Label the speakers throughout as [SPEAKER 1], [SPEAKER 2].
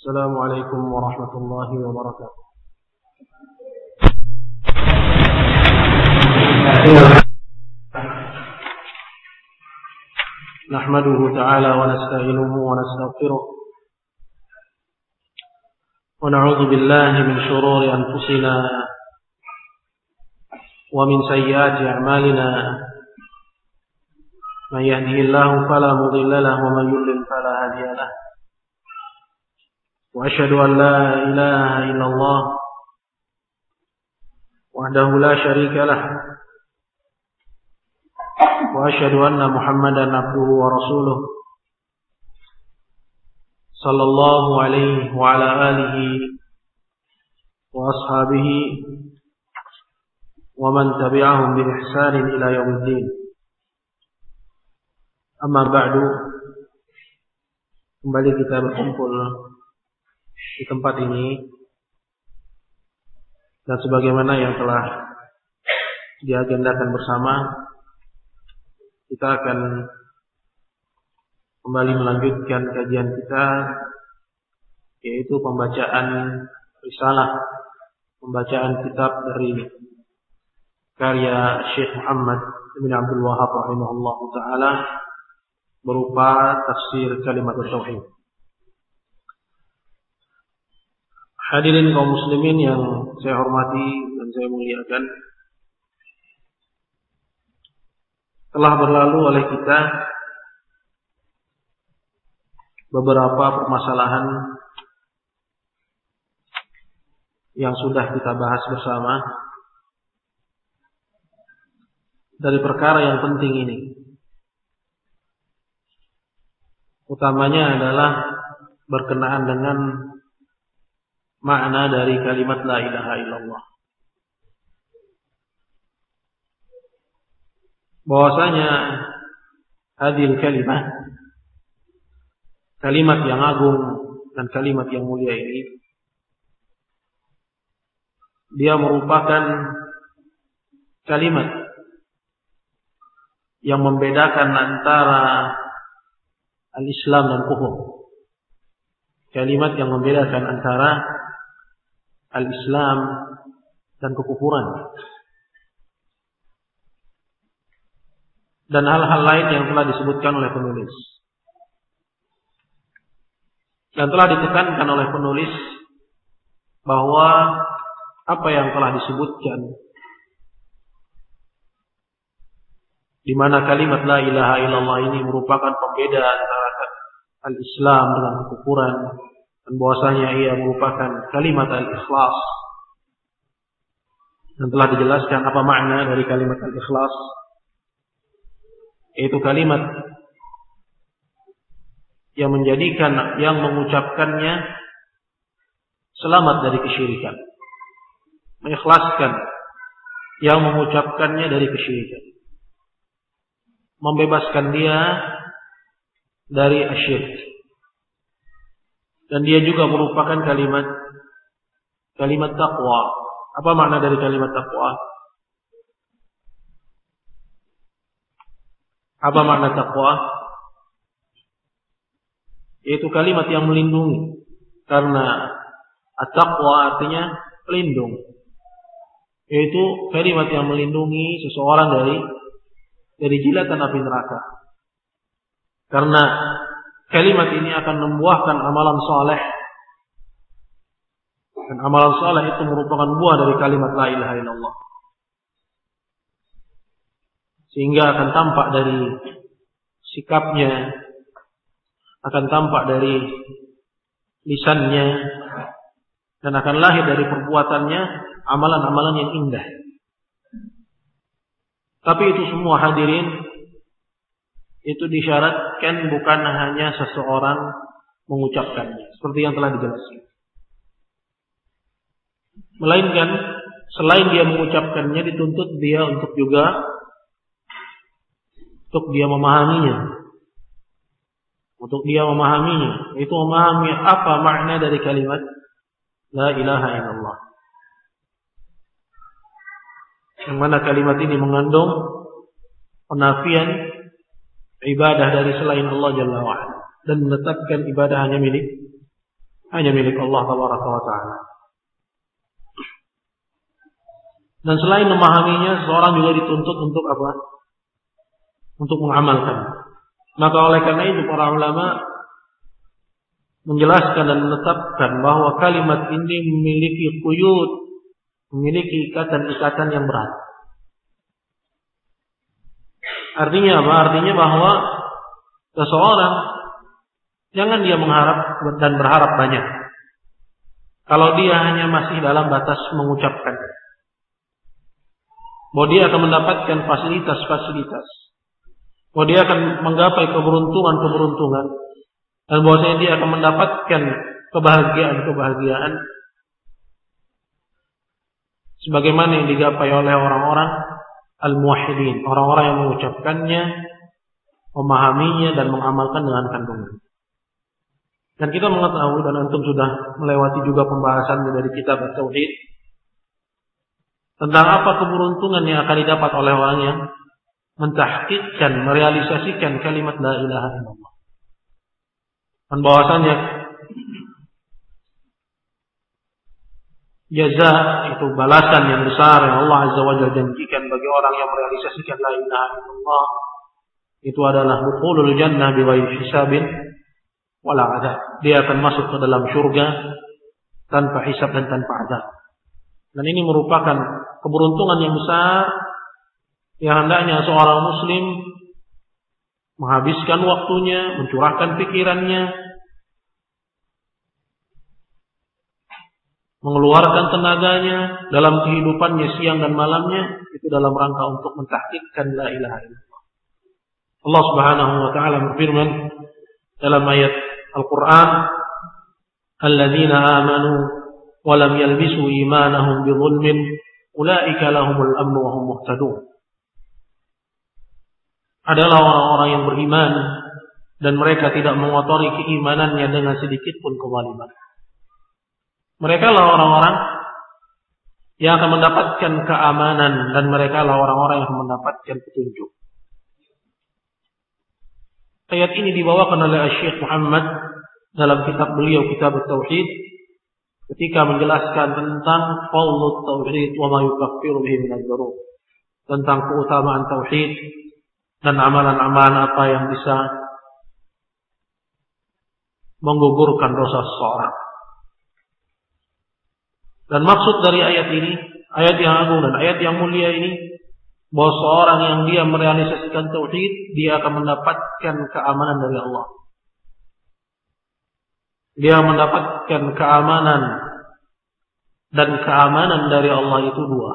[SPEAKER 1] السلام عليكم ورحمة الله وبركاته. نحمده تعالى ونستعينه ونستغفره ونعوذ بالله من شرور أنفسنا ومن سيئات أعمالنا من يهده الله فلا مضل له ومن يضلل فلا هادي له وأشهد أن لا إله إلا الله وحده لا شريك له وأشهد أن محمدا عبده ورسوله صلى الله عليه وعلى آله وأصحابه ومن تبعهم بإحسان إلى يوم الدين. Amma ba'du, kembali kita berkumpul di tempat ini, dan sebagaimana yang telah diagendakan bersama, kita akan kembali melanjutkan kajian kita, yaitu pembacaan risalah, pembacaan kitab dari karya Syekh Muhammad bin Abdul Wahhab rahimahullahu ta'ala berupa tafsir kalimat tauhid. Hadirin kaum muslimin yang saya hormati dan saya muliakan, telah berlalu oleh kita beberapa permasalahan yang sudah kita bahas bersama dari perkara yang penting ini. Utamanya adalah berkenaan dengan makna dari kalimat la ilaha illallah. Bahwasanya hadil kalimat yang agung dan kalimat yang mulia ini, dia merupakan kalimat yang membedakan antara al-Islam dan kufur. Kalimat yang membedakan antara al-Islam dan kekufuran. Dan hal-hal lain yang telah disebutkan oleh penulis. Dan telah ditekankan oleh penulis bahwa apa yang telah disebutkan, di mana kalimat la ilaha illallah ini merupakan pembeda antara al-Islam dengan kekufuran, dan bahwasanya ia merupakan kalimat al-ikhlas, dan telah dijelaskan apa makna dari kalimat al-ikhlas, yaitu kalimat yang menjadikan yang mengucapkannya selamat dari kesyirikan, mengikhlaskan yang mengucapkannya dari kesyirikan, membebaskan dia dari asyirk. Dan dia juga merupakan kalimat taqwa. Apa makna dari kalimat taqwa? Apa makna taqwa? Yaitu kalimat yang melindungi. Karena at-taqwa artinya pelindung. Yaitu kalimat yang melindungi seseorang dari jilatan api neraka. Karena kalimat ini akan membuahkan amalan saleh. Dan amalan saleh itu merupakan buah dari kalimat la ilaha illallah. Sehingga akan tampak dari sikapnya, akan tampak dari lisannya, dan akan lahir dari perbuatannya amalan-amalan yang indah. Tapi itu semua hadirin, itu disyaratkan bukan hanya seseorang mengucapkannya, seperti yang telah dijelaskan. Melainkan selain dia mengucapkannya, dituntut dia untuk dia memahaminya. Untuk dia memahaminya, itu memahami apa makna dari kalimat la ilaha illallah. Yang mana kalimat ini mengandung penafian ibadah dari selain Allah Jalla wa'ala, dan menetapkan ibadah hanya milik hanya milik Allah Tabaraka wa Ta'ala. Dan selain memahaminya, seorang juga dituntut untuk apa? Untuk mengamalkan. Maka oleh karena itu para ulama menjelaskan dan menetapkan bahwa kalimat ini memiliki quyud, memiliki ikatan-ikatan yang berat. Artinya apa? Artinya bahwa seseorang jangan dia mengharap dan berharap banyak. Kalau dia hanya masih dalam batas mengucapkan, bahwa dia akan mendapatkan fasilitas-fasilitas, bahwa dia akan menggapai keberuntungan-keberuntungan, dan bahwasanya dia akan mendapatkan kebahagiaan-kebahagiaan sebagaimana yang digapai oleh orang-orang al-muwahhidin, orang-orang yang mengucapkannya, memahaminya dan mengamalkan dengan kandungan. Dan kita mengetahui dan antum sudah melewati juga pembahasannya dari kitab At-Tauhid tentang apa keberuntungan yang akan didapat oleh orang yang mentahqiqkan, merealisasikan kalimat la ilaha illallah. Dan bahwasanya jaza itu balasan yang besar yang Allah Azza wa Jalla janjikan bagi orang yang merealisasikan la ilaha illallah itu adalah dukhulul jannah bighairi hisabin wala adab. Dia akan masuk ke dalam surga tanpa hisab dan tanpa adab. Dan ini merupakan keberuntungan yang besar yang hendaknya seorang muslim menghabiskan waktunya, mencurahkan pikirannya, mengeluarkan tenaganya dalam kehidupannya siang dan malamnya, itu dalam rangka untuk mentahqiqkan la ilaha illallah. Allah Subhanahu wa taala berfirman dalam ayat Al-Qur'an, "Alladzina amanu wa lam yalbisu imanahum bidzulmin, ulaika lahumul amnu wa hum muhtadun." Adalah orang-orang yang beriman dan mereka tidak mengotori keimanannya dengan sedikit pun kezaliman. Mereka lah orang-orang yang akan mendapatkan keamanan dan mereka lah orang-orang yang akan mendapatkan petunjuk. Ayat ini dibawakan oleh Syekh Muhammad dalam kitab beliau, Kitab At-Tauhid, ketika menjelaskan tentang fadlul tauhid wa ma yukaffiru bihi min adz-dzunub, tentang keutamaan tauhid dan amalan-amalan apa yang bisa menggugurkan dosa seseorang. Dan maksud dari ayat ini, ayat yang agung dan ayat yang mulia ini, bahwa seorang yang dia merealisasikan tauhid, dia akan mendapatkan keamanan dari Allah. Dia mendapatkan keamanan, dan keamanan dari Allah itu dua.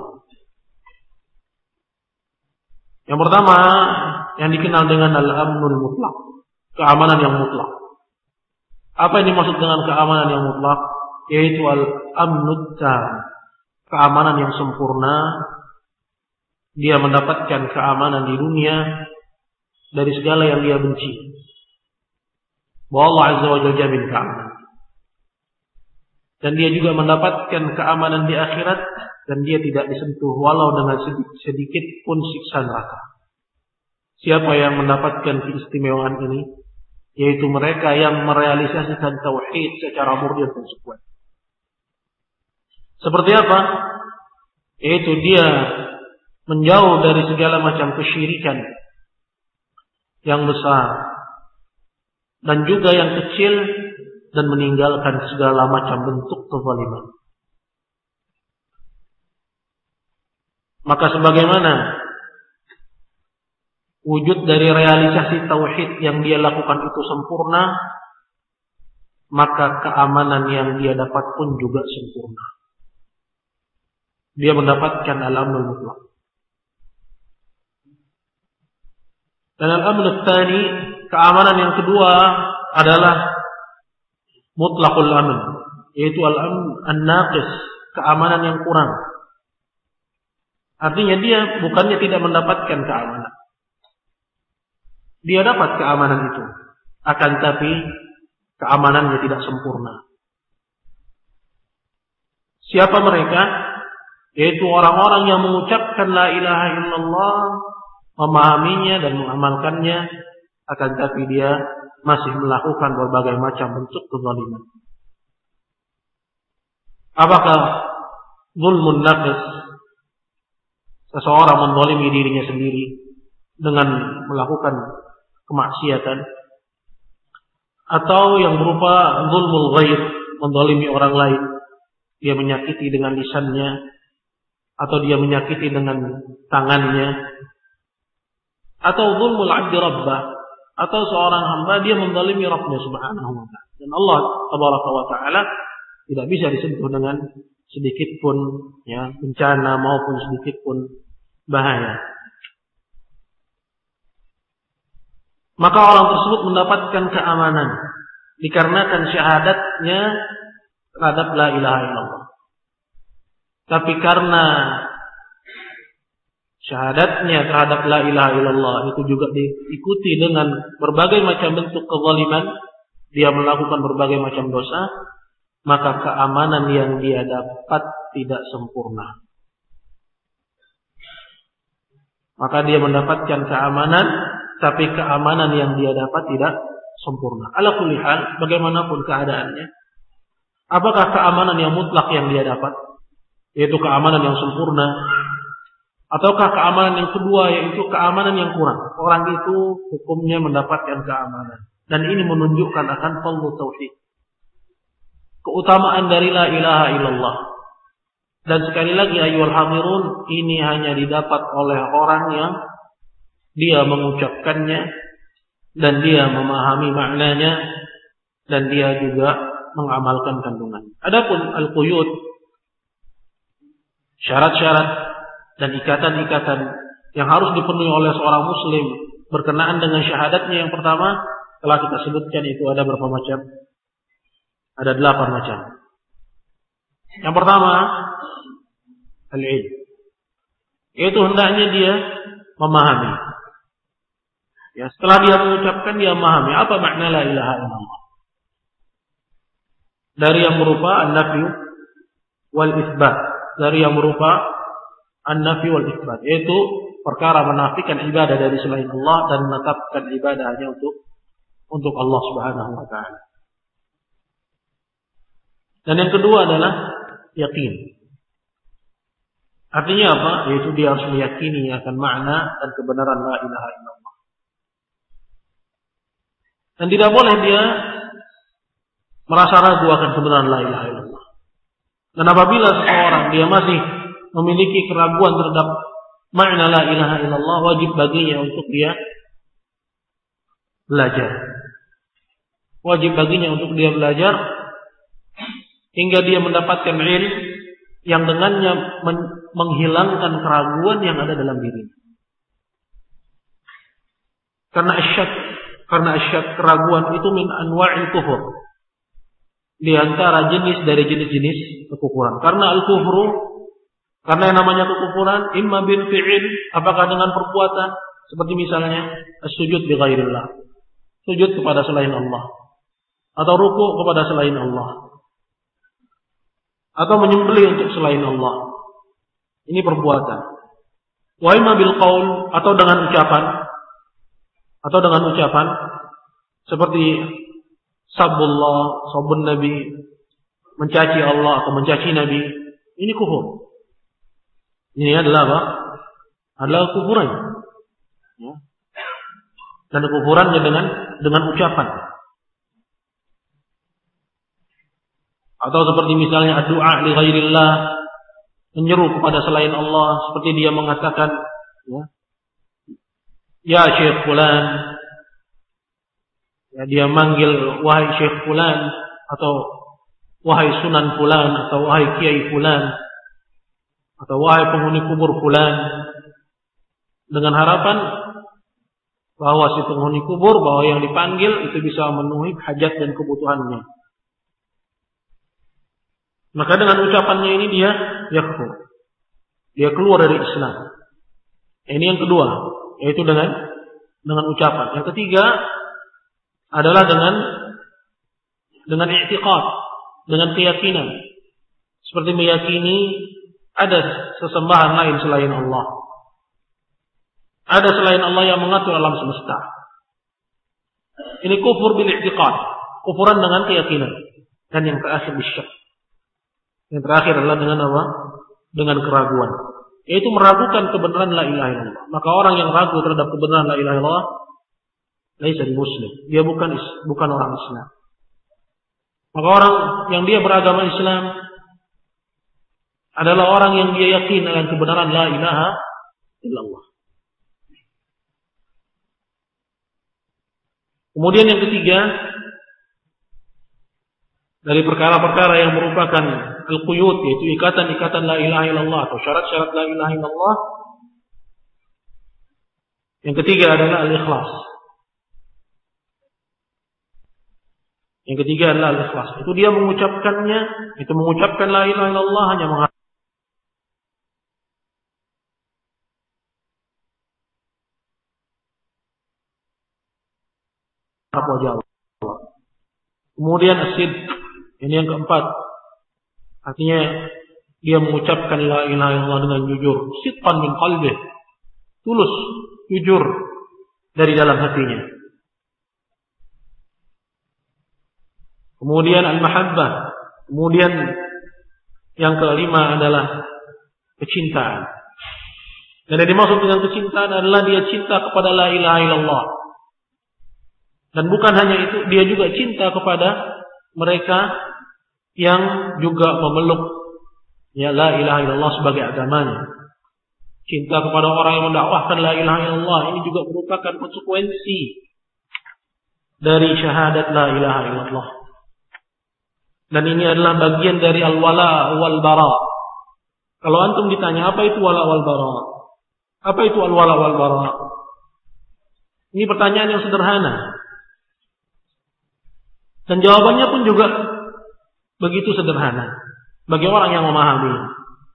[SPEAKER 1] Yang pertama, yang dikenal dengan al-amnul mutlak, keamanan yang mutlak. Apa yang dimaksud dengan keamanan yang mutlak? Yaitu al-amnud tam, keamanan yang sempurna. Dia mendapatkan keamanan di dunia dari segala yang dia benci. Bahwa Allah Azza wa Jalla jamin keamanan. Dan dia juga mendapatkan keamanan di akhirat dan dia tidak disentuh walau dengan sedikit pun siksa neraka. Siapa yang mendapatkan keistimewaan ini? Yaitu mereka yang merealisasikan tauhid secara murni dan konsekuen. Seperti apa? Yaitu dia menjauh dari segala macam kesyirikan yang besar dan juga yang kecil dan meninggalkan segala macam bentuk kezaliman. Maka sebagaimana wujud dari realisasi tauhid yang dia lakukan itu sempurna, maka keamanan yang dia dapat pun juga sempurna. Dia mendapatkan al-amnul mutlaq. Dan al-amnul tsani, keamanan yang kedua adalah mutlaqul amn, yaitu al-amn an-naqis, keamanan yang kurang. Artinya dia bukannya tidak mendapatkan keamanan. Dia dapat keamanan itu, akan tapi keamanannya tidak sempurna. Siapa mereka? Yaitu orang-orang yang mengucapkan la ilaha illallah, memahaminya dan mengamalkannya, akan tapi dia masih melakukan berbagai macam bentuk kezaliman. Apakah zulmun nafs, seseorang menzalimi dirinya sendiri dengan melakukan kemaksiatan, atau yang berupa zulmul ghair, menzalimi orang lain, dia menyakiti dengan lisannya atau dia menyakiti dengan tangannya, atau zulmul 'abdi rabbah, atau seorang hamba dia menzalimi Rabbnya subhanahu wa ta'ala. Dan Allah tabaraka wa ta'ala tidak bisa disentuh dengan sedikit pun bencana maupun sedikit pun bahaya. Maka orang tersebut mendapatkan keamanan dikarenakan syahadatnya terhadap la ilaha illallah. Tapi karena syahadatnya terhadap la ilaha illallah itu juga diikuti dengan berbagai macam bentuk kezaliman, dia melakukan berbagai macam dosa, maka keamanan yang dia dapat tidak sempurna. Maka dia mendapatkan keamanan, tapi keamanan yang dia dapat tidak sempurna. Ala kulli hal, bagaimanapun keadaannya, apakah keamanan yang mutlak yang dia dapat, yaitu keamanan yang sempurna, ataukah keamanan yang kedua, yaitu keamanan yang kurang? Orang itu hukumnya mendapatkan keamanan. Dan ini menunjukkan akan fadlu tauhid, keutamaan dari la ilaha illallah. Dan sekali lagi ayyuhal hadirun, ini hanya didapat oleh orang yang dia mengucapkannya dan dia memahami maknanya dan dia juga mengamalkan kandungan. Adapun al-quyud, syarat-syarat dan ikatan-ikatan yang harus dipenuhi oleh seorang muslim berkenaan dengan syahadatnya yang pertama telah kita sebutkan, itu ada berapa macam? Ada 8 macam. Yang pertama, al-ilm, yaitu hendaknya dia memahami. Ya, setelah dia mengucapkan, dia memahami apa makna la ilaha illallah. Dari yang berupa an-nafi wal isbat, dari yang berupa an-nafi wal isbat, yaitu perkara menafikan ibadah dari selain Allah dan menetapkan ibadah hanya untuk Allah Subhanahu wa taala. Dan yang kedua adalah yakin. Artinya apa? Yaitu dia harus meyakini akan makna dan kebenaran la ilaha illallah. Dan tidak boleh dia merasa ragu akan kebenaran la ilaha illallah. Dan apabila seorang dia masih memiliki keraguan terhadap makna la ilaha illallah, wajib baginya untuk dia belajar. Wajib baginya untuk dia belajar hingga dia mendapatkan ilmu yang dengannya menghilangkan keraguan yang ada dalam dirinya. Karena asyak, keraguan itu min anwa'il kufur, di antara jenis dari jenis-jenis kekufuran. Karena al-kufru, karena yang namanya kekufuran, imma bil fi'il, apakah dengan perbuatan, seperti misalnya as-sujud bi ghairillah, sujud kepada selain Allah, atau ruku' kepada selain Allah, atau menyembelih untuk selain Allah. Ini perbuatan. Wa imma bil qaul, atau dengan ucapan, seperti sabbullah, sabbun nabi, mencaci Allah atau mencaci nabi. Ini kufur. Ini adalah apa? Adalah kufuran. Ya. Dan kufurannya dengan ucapan. Atau seperti misalnya doa li ghairillah, menyeru kepada selain Allah, seperti dia mengatakan, ya Syekh fulan, ya, dia manggil wahai Syekh fulan, atau wahai Sunan fulan, atau wahai Kiai fulan, atau wahai penghuni kubur fulan, dengan harapan bahwa si penghuni kubur, bahwa yang dipanggil itu bisa memenuhi hajat dan kebutuhannya. Maka dengan ucapannya ini dia yakfur, dia keluar dari Islam. Ini yang kedua, yaitu dengan ucapan. Yang ketiga adalah dengan i'tiqad, dengan keyakinan, seperti meyakini ada sesembahan lain selain Allah, ada selain Allah yang mengatur alam semesta. Ini kufur bil i'tiqad, kufuran dengan keyakinan. Dan yang terakhir bisyak, Yang terakhir adalah dengan apa? Dengan keraguan. Yaitu meragukan kebenaran la ilaha illallah. Maka orang yang ragu terhadap kebenaran la ilaha illallah, laisa muslim. Dia bukan orang Islam. Maka orang yang dia beragama Islam adalah orang yang dia yakin dengan kebenaran la ilaha illallah. Kemudian yang ketiga, dari perkara-perkara yang merupakan al-quyud, yaitu ikatan-ikatan la ilaha illallah atau syarat-syarat la ilaha illallah. Yang ketiga adalah al-ikhlas. Yang ketiga adalah al-ikhlas. Itu dia mengucapkannya, itu mengucapkan la ilaha illallah hanya mengharap wajah Allah. Kemudian as-sidq, ini yang keempat. Artinya dia mengucapkan la ilaha illallah dengan jujur, sidqan min qalbih, tulus, jujur dari dalam hatinya. Kemudian al-mahabbah. Kemudian yang kelima adalah kecintaan. Dan yang dimaksud dengan kecintaan adalah dia cinta kepada la ilaha illallah. Dan bukan hanya itu, dia juga cinta kepada mereka yang juga memeluk ya la ilaha illallah sebagai agamanya. Cinta kepada orang yang mendakwahkan la ilaha illallah ini juga merupakan konsekuensi dari syahadat la ilaha illallah. Dan ini adalah bagian dari al-wala wal bara. Kalau antum ditanya apa itu wala wal bara? Apa itu al-wala wal bara? Ini pertanyaan yang sederhana. Dan jawabannya pun juga begitu sederhana bagi orang yang memahami.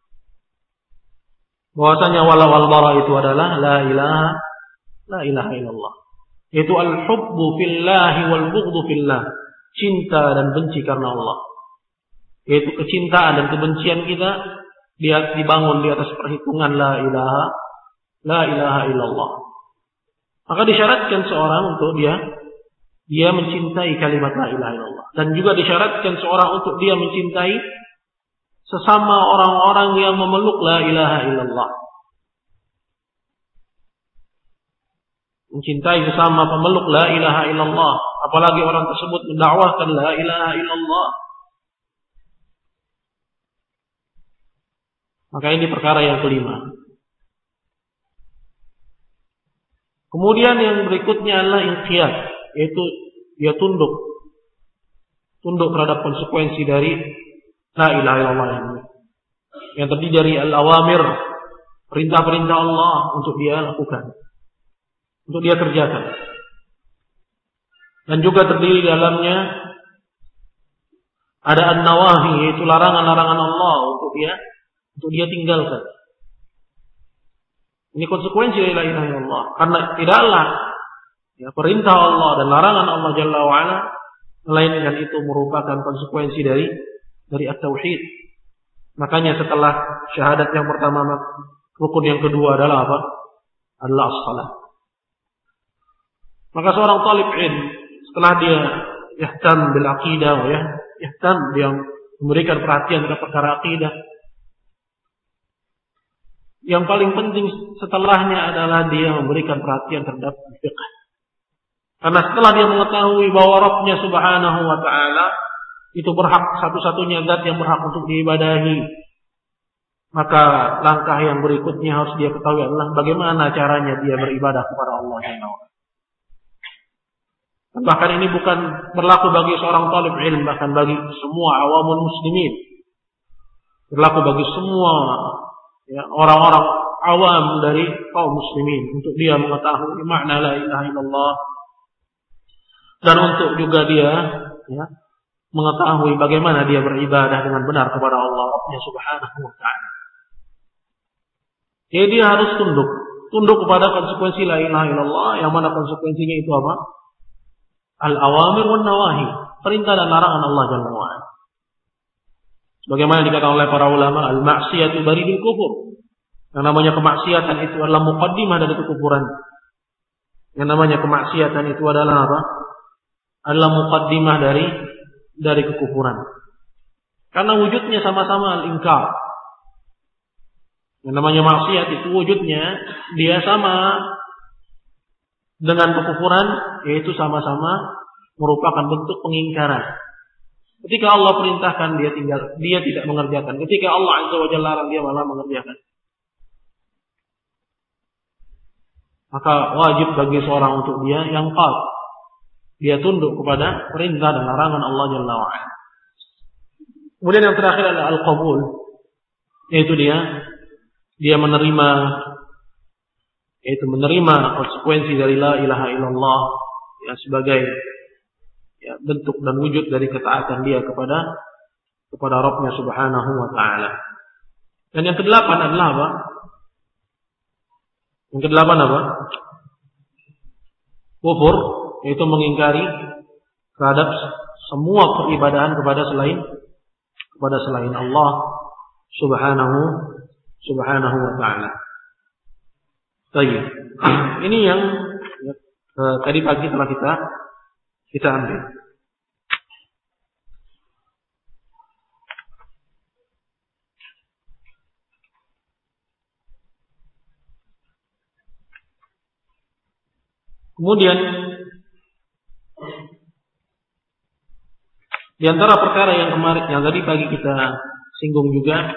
[SPEAKER 1] Bahwasanya wala wal bara itu adalah la ilaha illallah. Yaitu al-hubbu fillahi wal bughdhu fillah. Cinta dan benci karena Allah. Yaitu kecintaan dan kebencian kita dia dibangun di atas perhitungan la ilaha illallah. Maka disyaratkan seorang untuk dia mencintai kalimat la ilaha illallah. Dan juga disyaratkan seorang untuk dia mencintai sesama orang-orang yang memeluk la ilaha illallah. Mencintai sesama pemeluk la ilaha illallah. Apalagi orang tersebut mendakwahkan la ilaha illallah. Maka ini perkara yang kelima. Kemudian yang berikutnya adalah inqiyad, yaitu dia tunduk terhadap konsekuensi dari la ilaha illallah ini. Yang terdiri dari al-awamir, perintah-perintah Allah untuk dia lakukan, untuk dia kerjakan. Dan juga terdiri dalamnya ada an-nawahi, yaitu larangan-larangan Allah untuk dia tinggalkan. Ini konsekuensi dari la ilaha illallah. Karena tidaklah perintah Allah dan larangan Allah Jalla wa Ala, melainkan itu merupakan konsekuensi dari at-tauhid. Makanya setelah syahadat yang pertama, rukun yang kedua adalah apa? Adalah as-salat. Maka seorang talib ilm setelah dia yahtam bil aqidah yahtam, dia memberikan perhatian kepada perkara aqidah, yang paling penting setelahnya adalah dia memberikan perhatian terhadap fiqh. Karena setelah dia mengetahui bahwa Rabbnya Subhanahu wa ta'ala itu berhak, satu-satunya zat yang berhak untuk diibadahi, maka langkah yang berikutnya harus dia ketahui adalah bagaimana caranya dia beribadah kepada Allah Subhanahu wa ta'ala. Bahkan ini bukan berlaku bagi seorang talib ilm, bahkan bagi semua awamul muslimin. Berlaku bagi semua orang-orang awam dari kaum muslimin, untuk dia mengetahui makna la ilaha illallah, dan untuk juga dia mengetahui bagaimana dia beribadah dengan benar kepada Allah Subhanahu wa ta'ala. Jadi dia harus tunduk kepada konsekuensi la ilaha illallah, yang mana konsekuensinya itu apa? Al-awamir wan nawahi, perintah dan larangan Allah Jalla wa Ala. Sebagaimana dikatakan oleh para ulama, al-ma'siyatu baridul kufur. Yang namanya kemaksiatan itu adalah muqaddimah dari kekufuran. Yang namanya kemaksiatan itu adalah apa? Adalah muqaddimah dari kekufuran. Karena wujudnya sama-sama al-inkar. Yang namanya maksiat itu wujudnya dia sama dengan kekufuran, yaitu sama-sama merupakan bentuk pengingkaran. Ketika Allah perintahkan dia tidak mengerjakan. Ketika Allah Azza wa Jalla larang dia malah mengerjakan. Maka wajib bagi seorang untuk dia yang qad. Dia tunduk kepada perintah dan larangan Allah Jalla wa Ala. Kemudian yang terakhir adalah al-qabul, yaitu dia menerima konsekuensi dari la ilaha illallah ya, sebagai ya, bentuk dan wujud dari ketaatan dia kepada Rabbnya Subhanahu wa taala. Dan yang kedelapan adalah apa? Yang kedelapan apa? Kufur, yaitu mengingkari terhadap semua peribadahan kepada selain Allah Subhanahu wa taala. Baik. Ini yang tadi pagi telah kita ambil. Kemudian di antara perkara yang kemarin yang tadi pagi kita singgung juga,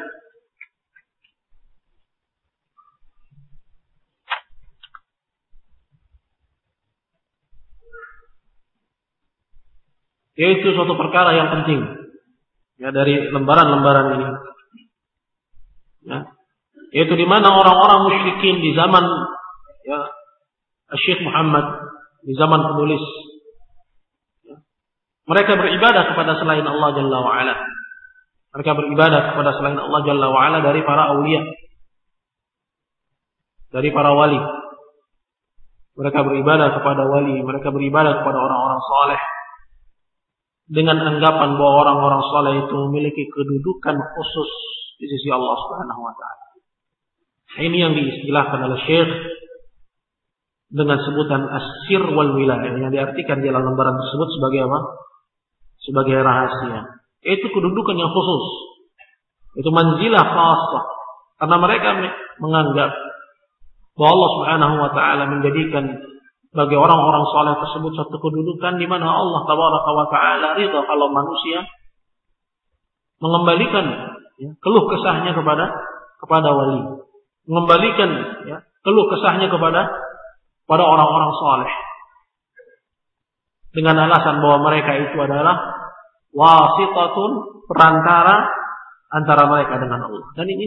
[SPEAKER 1] yaitu suatu perkara yang penting ya dari lembaran-lembaran ini. Ya, yaitu di mana orang-orang musyrikin di zaman ya Syekh Muhammad, di zaman penulis ya, mereka beribadah kepada selain Allah Jalla wa Ala. Mereka beribadah kepada selain Allah Jalla wa Ala dari para aulia, dari para wali. Mereka beribadah kepada wali, mereka beribadah kepada orang-orang saleh dengan anggapan bahwa orang-orang saleh itu memiliki kedudukan khusus di sisi Allah Subhanahu wa taala. Ini yang diistilahkan oleh Syekh dengan sebutan as-sir wal wilayah, yang diartikan di dalam lembaran tersebut sebagai apa? Sebagai rahasia. Itu kedudukan yang khusus. Itu manzilah khassah. Karena mereka menganggap bahwa Allah Subhanahu wa taala menjadikan bagi orang-orang saleh tersebut satu kedudukan di mana Allah Tabaraka wa taala ridha kalau manusia mengembalikan ya, keluh kesahnya kepada wali, mengembalikan ya, keluh kesahnya kepada orang-orang saleh dengan alasan bahwa mereka itu adalah wasitatun, perantara antara mereka dengan Allah. Dan ini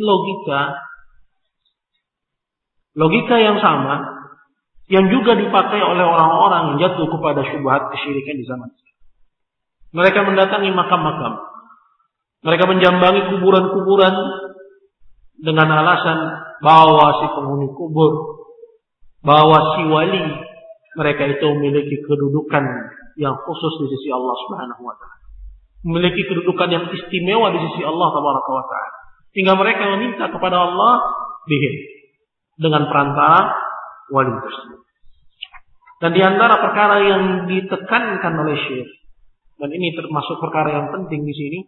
[SPEAKER 1] logika yang sama yang juga dipakai oleh orang-orang yang jatuh kepada syubhat kesyirikan di zaman ini. Mereka mendatangi makam-makam, mereka menjambangi kuburan-kuburan dengan alasan bahwa si penghuni kubur, bahwa si wali mereka itu memiliki kedudukan yang khusus di sisi Allah Subhanahu wa taala. Memiliki kedudukan yang istimewa di sisi Allah Tabaraka wa taala. Hingga mereka meminta kepada Allah dengan perantara wali tersebut. Dan di antara perkara yang ditekankan oleh Syekh, dan ini termasuk perkara yang penting di sini,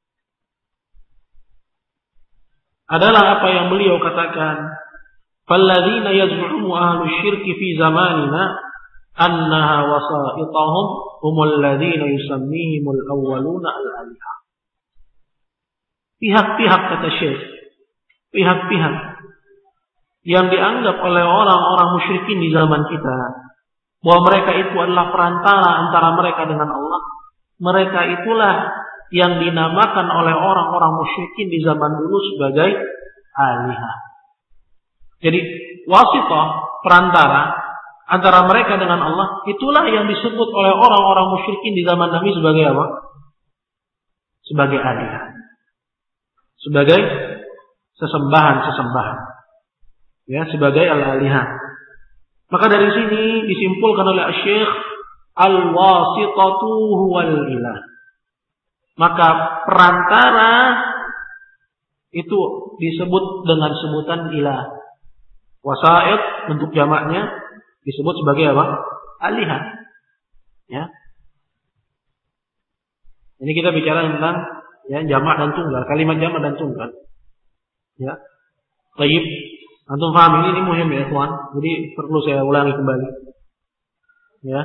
[SPEAKER 1] adalah apa yang beliau katakan, "Falladzina yaz'umu ahlu syirki fi zamanina annaha wasa'itahum humul ladzina yusammihimul awwaluna al-alihah." Pihak-pihak, kata Syekh, pihak-pihak yang dianggap oleh orang-orang musyrikin di zaman kita bahwa mereka itu adalah perantara antara mereka dengan Allah, mereka itulah yang dinamakan oleh orang-orang musyrikin di zaman dulu sebagai alihah. Jadi wasithah, perantara antara mereka dengan Allah, itulah yang disebut oleh orang-orang musyrikin di zaman Nabi sebagai apa? Sebagai alihah, sebagai sesembahan-sesembahan, ya, sebagai al-alihah. Maka dari sini disimpulkan oleh Syekh, al-wasitatu huwal ilah. Maka perantara itu disebut dengan sebutan ilah. Wasa'id bentuk jamaknya disebut sebagai apa? Alihah. Ya. Ini kita bicara tentang Ya, jamak dan tunggal, kalimat jamak dan tunggal. Ya. Baik. Antum paham ini muhim ya, ikhwan. Jadi perlu saya ulangi kembali. Ya.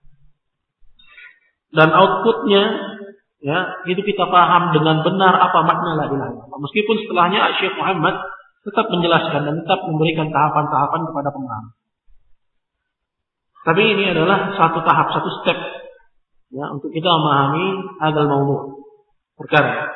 [SPEAKER 1] Dan outputnya ya, itu kita paham dengan benar apa makna la ilaha illallah. Meskipun setelahnya Syekh Muhammad tetap menjelaskan dan tetap memberikan tahapan-tahapan kepada pemaham. Tapi ini adalah satu tahap, satu step ya, untuk kita memahami hadzal mawdu'. Perkara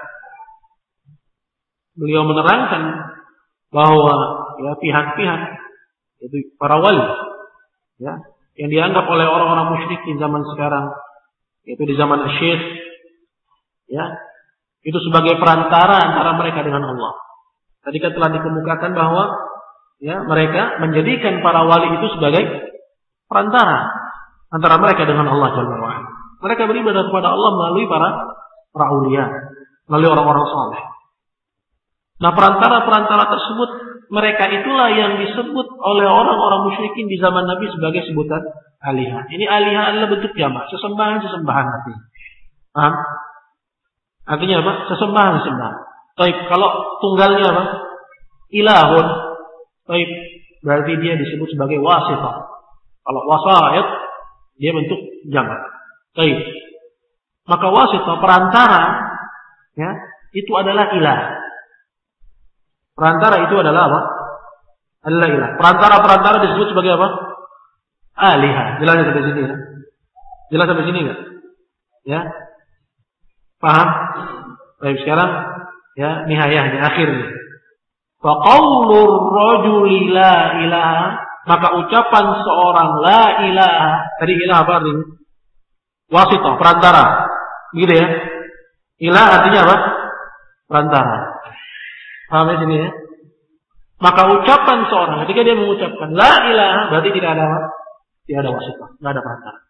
[SPEAKER 1] beliau menerangkan bahwa ya pihak-pihak itu para wali ya yang dianggap oleh orang-orang musyrikin zaman sekarang, yaitu di zaman Syekh ya, itu sebagai perantara antara mereka dengan Allah. Tadi kan telah dikemukakan bahwa ya mereka menjadikan para wali itu sebagai perantara antara mereka dengan Allah Jalla wa'ala. Mereka beribadah kepada Allah melalui para aulia, melalui orang-orang saleh. Nah, perantara-perantara tersebut, mereka itulah yang disebut oleh orang-orang musyrikin di zaman Nabi sebagai sebutan alihah. Ini alihah adalah bentuk jamak, sesembahan-sesembahan artinya. Paham? Artinya apa? Sesembahan-sesembahan. Baik, kalau tunggalnya apa? Ilahun. Baik, berarti dia disebut sebagai wasithah. Kalau wasa'id, dia bentuk jamak. Baik. Maka wasithah perantara ya, itu adalah ilah. Perantara itu adalah apa? Adalah ilah. Perantara-perantara disebut sebagai apa? Alihah. Jelas sampai sini ya? Jelas sampai sini enggak? Ya. Paham? Baik, sekarang ya nihayahnya akhirnya. Fa qaulur rajuli la ilaha, maka ucapan seorang la ilaha, tadi ilah apa artinya? Wasithah, perantara. Begitu ya. Ilah artinya apa? Perantara. Paham ya sini ya? Maka ucapan seorang ketika dia mengucapkan la ilaha berarti tidak ada apa? Tidak ada wasithah, tidak ada perantara.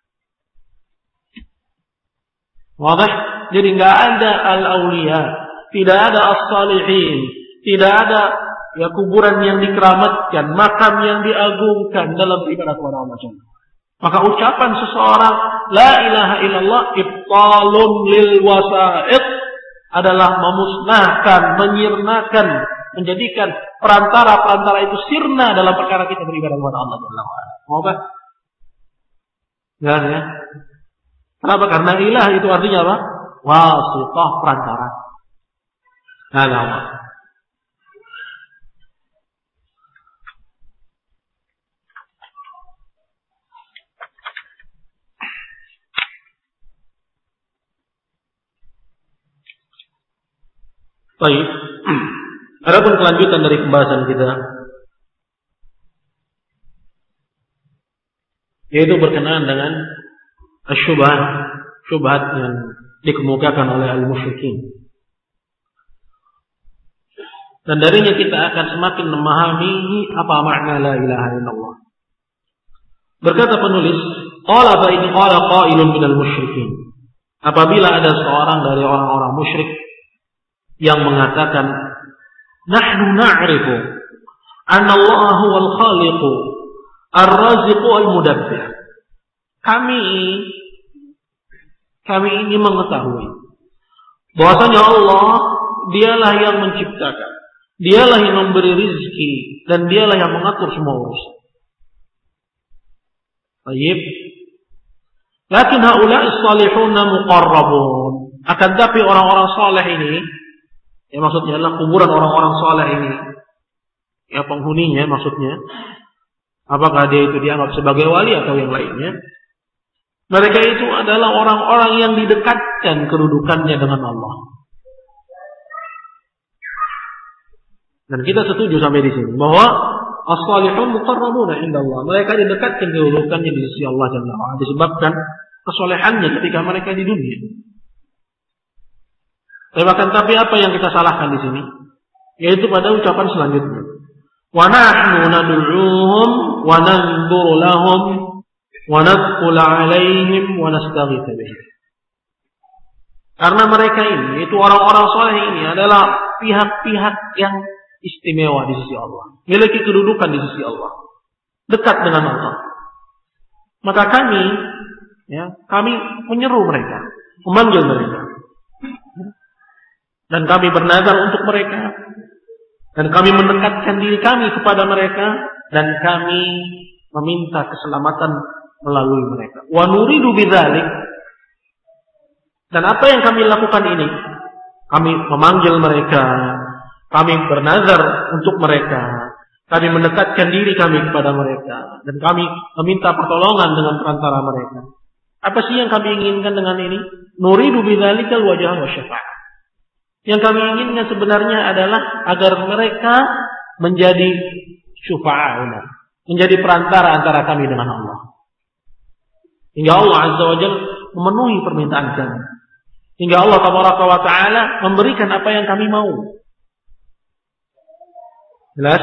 [SPEAKER 1] Wadah? Jadi enggak ada al-auliya, tidak ada as-salihin, tidak ada ya kuburan yang dikeramatkan, makam yang diagungkan dalam ibadah kepada Allah Subhanahu. Maka ucapan seseorang la ilaha illallah ibtalun lil wasa'id adalah memusnahkan, menyirnakan, menjadikan perantara-perantara itu sirna dalam perkara kita beribadah kepada Allah Subhanahu wa taala. Mau apa? Ya. Kenapa? Karena ilah itu artinya apa? Wasithah, perantara. Nah. Baik. Adapun kelanjutan dari pembahasan kita, yaitu berkenaan dengan syubhat yang dikemukakan oleh al-musyrikin. Dan darinya kita akan semakin memahami apa makna la ilaha illallah. Berkata penulis, qala fa in qala qailun minal musyrikin. Apabila ada seorang dari orang-orang musyrik yang mengatakan nahnu na'rifu anna Allah huwal khaliqu ar-raziqu al-mudabbir. Kami ini mengetahui bahwasanya Allah dialah yang menciptakan, dialah yang memberi rizki, dan dialah yang mengatur semua urusan. Baik. Lakin haula'i salihuna muqarrabun. Akan tapi orang-orang saleh ini, ya maksudnya adalah kuburan orang-orang saleh ini, ya penghuninya maksudnya, apakah dia itu dianggap sebagai wali atau yang lainnya? Mereka itu adalah orang-orang yang didekatkan kedudukannya dengan Allah. Dan kita setuju sampai di sini bahwa as-salihun muqarrabuna indallah. Mereka didekatkan kedudukannya di sisi Allah Jalla wa ala disebabkan kesolehannya ketika mereka di dunia. Tapi apa yang kita salahkan di sini? Yaitu pada ucapan selanjutnya. Wa nahnu nad'uuhum wa nanzuru lahum wa nadkhul 'alaihim wa nastaghitsu bihim. Karena mereka ini, itu orang-orang saleh ini adalah pihak-pihak yang istimewa di sisi Allah, memiliki kedudukan di sisi Allah, dekat dengan Allah. Maka kami menyeru mereka, memanggil mereka. Dan kami bernazar untuk mereka. Dan kami mendekatkan diri kami kepada mereka. Dan kami meminta keselamatan melalui mereka. Wa nuridu bidzalik. Dan apa yang kami lakukan ini? Kami memanggil mereka. Kami bernazar untuk mereka. Kami mendekatkan diri kami kepada mereka. Dan kami meminta pertolongan dengan perantara mereka. Apa sih yang kami inginkan dengan ini? Nuridu bidzalikal wajah wa syafa'ah. Yang kami inginkan sebenarnya adalah agar mereka menjadi syufa'auna. Menjadi perantara antara kami dengan Allah. Hingga Allah Azza wa Jalla memenuhi permintaan kami. Hingga Allah Tabaraka wa Ta'ala memberikan apa yang kami mau. Jelas?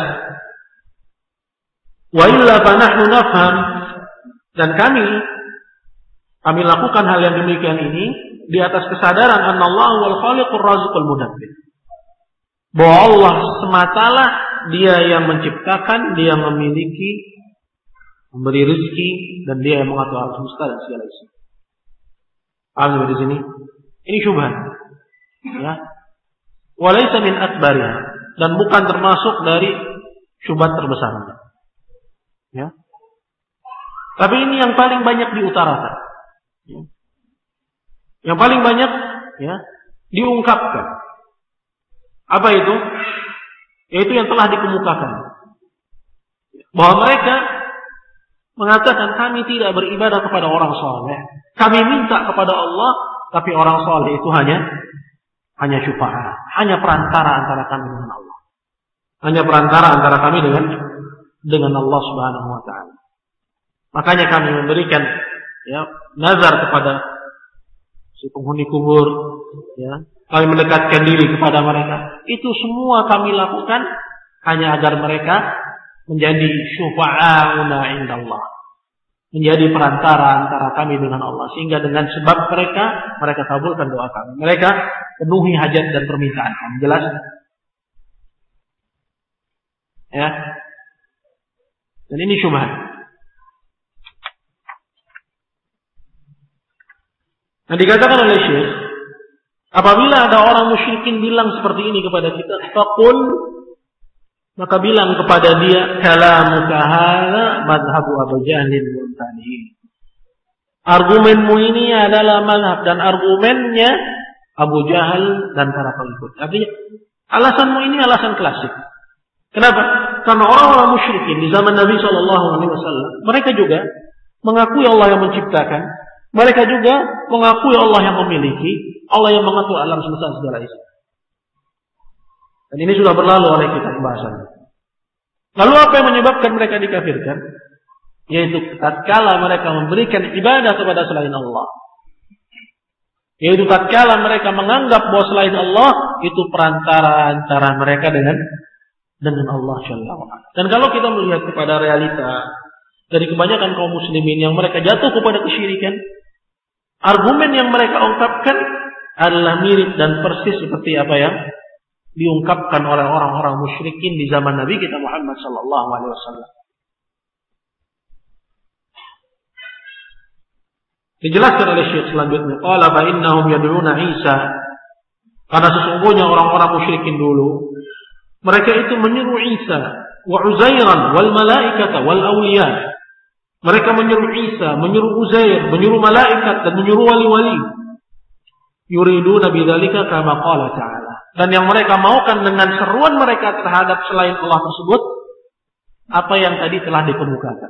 [SPEAKER 1] Wa illa fa nahnu nafham, dan kami lakukan hal yang demikian ini di atas kesadaran annallahu wal khaliqur raziqul mudabbir. Bahwa Allah sematalah Dia yang menciptakan, Dia yang memiliki, memberi rezeki, dan Dia yang mengatur alam semesta dan segala isi. Paham di sini? Ini syubhat. Ya. Walaysa min akbariha, dan bukan termasuk dari syubhat terbesarnya. Ya. Tapi ini yang paling banyak diutarakan. Ya. Yang paling banyak diungkapkan. Apa itu? Yaitu yang telah dikemukakan. Bahwa mereka mengatakan kami tidak beribadah kepada orang saleh. Kami minta kepada Allah, tapi orang saleh itu hanya syufa'a, hanya perantara antara kami dengan Allah. Hanya perantara antara kami dengan Allah Subhanahu wa taala. Makanya kami memberikan nazar kepada si penghuni kubur, kami mendekatkan diri kepada mereka. Itu semua kami lakukan hanya agar mereka menjadi syufa'auna indallah, menjadi perantara antara kami dengan Allah, sehingga dengan sebab mereka kabulkan doa kami, mereka penuhi hajat dan permintaan kami. Jelas? Ya. Dan ini syubhat. Nah, dikatakan oleh Syekh, apabila ada orang musyrikin bilang seperti ini kepada kita, faqul, maka bilang kepada dia, kalamuka hadza madhhabu Abu Jahl wa amthalihi. Argumenmu ini adalah mazhab dan argumennya Abu Jahal dan para pengikut. Artinya, alasanmu ini alasan klasik. Kenapa? Karena orang-orang musyrikin di zaman Nabi SAW, mereka juga mengakui Allah yang menciptakan, mereka juga mengakui Allah yang memiliki, Allah yang mengatur alam semesta segala isi. Dan ini sudah berlalu oleh kita pembahasannya. Lalu apa yang menyebabkan mereka dikafirkan? Yaitu tatkala mereka memberikan ibadah kepada selain Allah. Yaitu tatkala mereka menganggap bahwa selain Allah itu perantara antara mereka dengan Allah Jalla wa Ala. Dan kalau kita melihat kepada realita dari kebanyakan kaum muslimin yang mereka jatuh kepada kesyirikan, argumen yang mereka ungkapkan adalah mirip dan persis seperti apa yang diungkapkan oleh orang-orang musyrikin di zaman Nabi kita Muhammad sallallahu alaihi wasallam. Dijelaskan oleh Syekh selanjutnya, qala fa innahum yad'una Isa, karena sesungguhnya orang-orang musyrikin dulu mereka itu menyeru Isa wa Uzairan wal malaikata wal awliya. Mereka menyeru Isa, menyeru Uzair, menyeru malaikat dan menyeru wali-wali. Yuriduna bidzalika kama qala ta'ala. Dan yang mereka maukan dengan seruan mereka terhadap selain Allah tersebut apa yang tadi telah dikemukakan.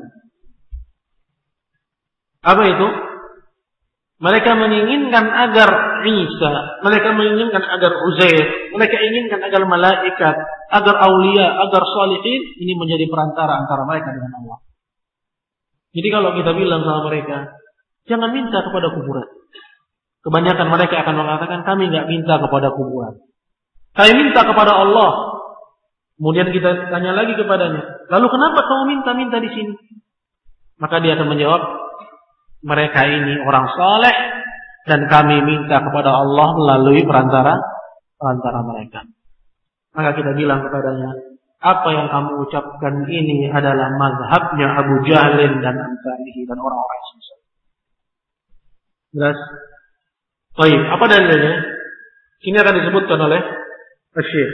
[SPEAKER 1] Apa itu? Mereka menginginkan agar Isa, mereka menginginkan agar Uzair, mereka inginkan agar malaikat, agar aulia, agar sholihin ini menjadi perantara antara mereka dengan Allah. Jadi kalau kita bilang sama mereka, jangan minta kepada kuburan. Kebanyakan mereka akan mengatakan, kami nggak minta kepada kuburan. Kami minta kepada Allah. Kemudian kita tanya lagi kepadanya, lalu kenapa kamu minta di sini? Maka dia akan menjawab, mereka ini orang saleh dan kami minta kepada Allah melalui perantara mereka. Maka kita bilang kepadanya, apa yang kamu ucapkan ini adalah mazhabnya Abu Jahlin dan amsalihi dan orang-orang semisal. Jelas? Baik, apa dalilnya? Ini akan disebutkan oleh Syekh.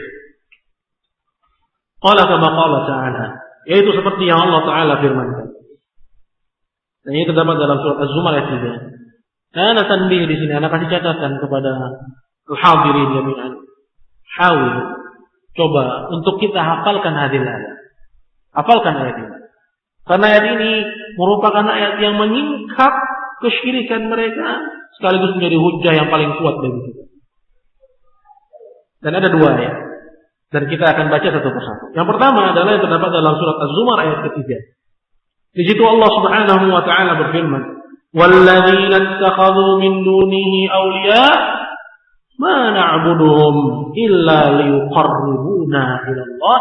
[SPEAKER 1] Qala kama qala ta'ala, yaitu seperti yang Allah Ta'ala firmankan. Dan ini terdapat dalam surat Az-Zumar ayat 3. Karena tanbih di sini, anak kasih catatan kepada al-hadirin jami'an. Hawil, coba untuk kita hafalkan hadil ayat. Hafalkan ayat ini. Karena ayat ini merupakan ayat yang menyingkap kesyirikan mereka, sekaligus menjadi hujjah yang paling kuat bagi kita. Dan ada dua ayat. Dan kita akan baca satu persatu. Yang pertama adalah yang terdapat dalam surat Az-Zumar ayat ketiga. Di situ Allah Subhanahu wa taala berfirman, "Walladzina ittakhadhu min dunihi awliya ma na'buduhum illa liyuqarribuna ila Allah."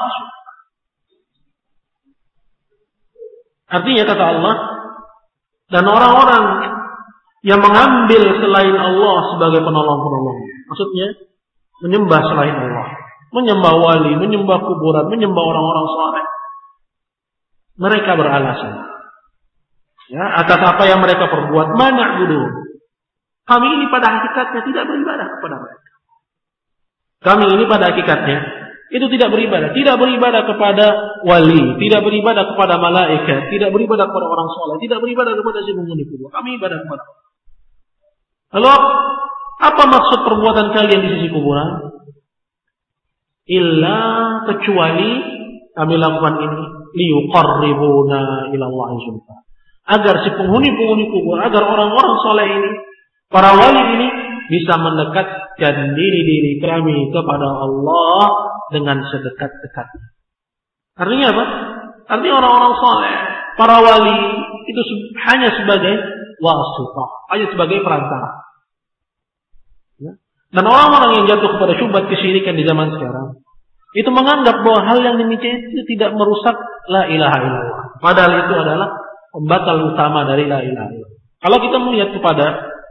[SPEAKER 1] Artinya kata Allah, dan orang-orang yang mengambil selain Allah sebagai penolong-penolong. Maksudnya menyembah selain Allah, menyembah wali, menyembah kuburan, menyembah orang-orang saleh. Mereka beralasan, ya, atas apa yang mereka perbuat, mana'budu. Kami ini pada hakikatnya tidak beribadah kepada mereka. Kami ini pada hakikatnya itu tidak beribadah kepada wali, tidak beribadah kepada malaikat, tidak beribadah kepada orang saleh, tidak beribadah kepada si penghuni kubur. Kami ibadah kepada Allah. Lalu apa maksud perbuatan kalian di sisi kuburan? Illa, kecuali kami lakukan ini liyuqarribuna ila Allah zulfa. Agar si penghuni-penghuni kubur, agar orang-orang saleh ini, para wali ini bisa mendekatkan diri kami kepada Allah dengan sedekat-dekatnya. Artinya apa? Artinya orang-orang saleh, para wali itu hanya sebagai wasithah, hanya sebagai perantara. Ya. Dan orang-orang yang jatuh kepada syubhat kesyirikan di zaman sekarang itu menganggap bahwa hal yang demikian itu tidak merusak la ilaha illallah. Padahal itu adalah pembatal utama dari la ilaha illallah. Kalau kita melihat kepada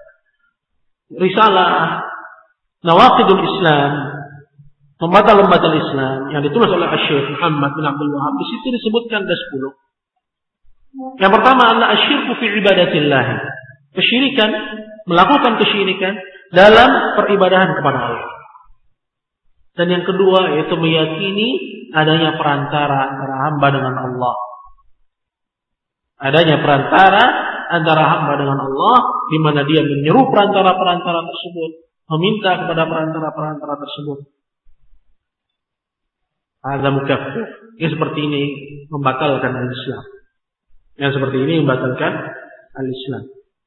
[SPEAKER 1] risalah Nawaqidul Islam, pembatal-pembatal Islam yang ditulis oleh Syekh Muhammad bin Abdul Wahab, di situ disebutkan ada 10. Yang pertama adalah asyirku fi ibadatillah. Kesyirikan, melakukan kesyirikan dalam peribadahan kepada Allah. Dan yang kedua yaitu meyakini adanya perantara antara hamba dengan Allah. Adanya perantara antara hamba dengan Allah, di mana dia menyeru perantara-perantara tersebut, meminta kepada perantara-perantara tersebut. Ada mukaffir. Yang seperti ini membatalkan al-Islam. Yang seperti ini membatalkan al-Islam.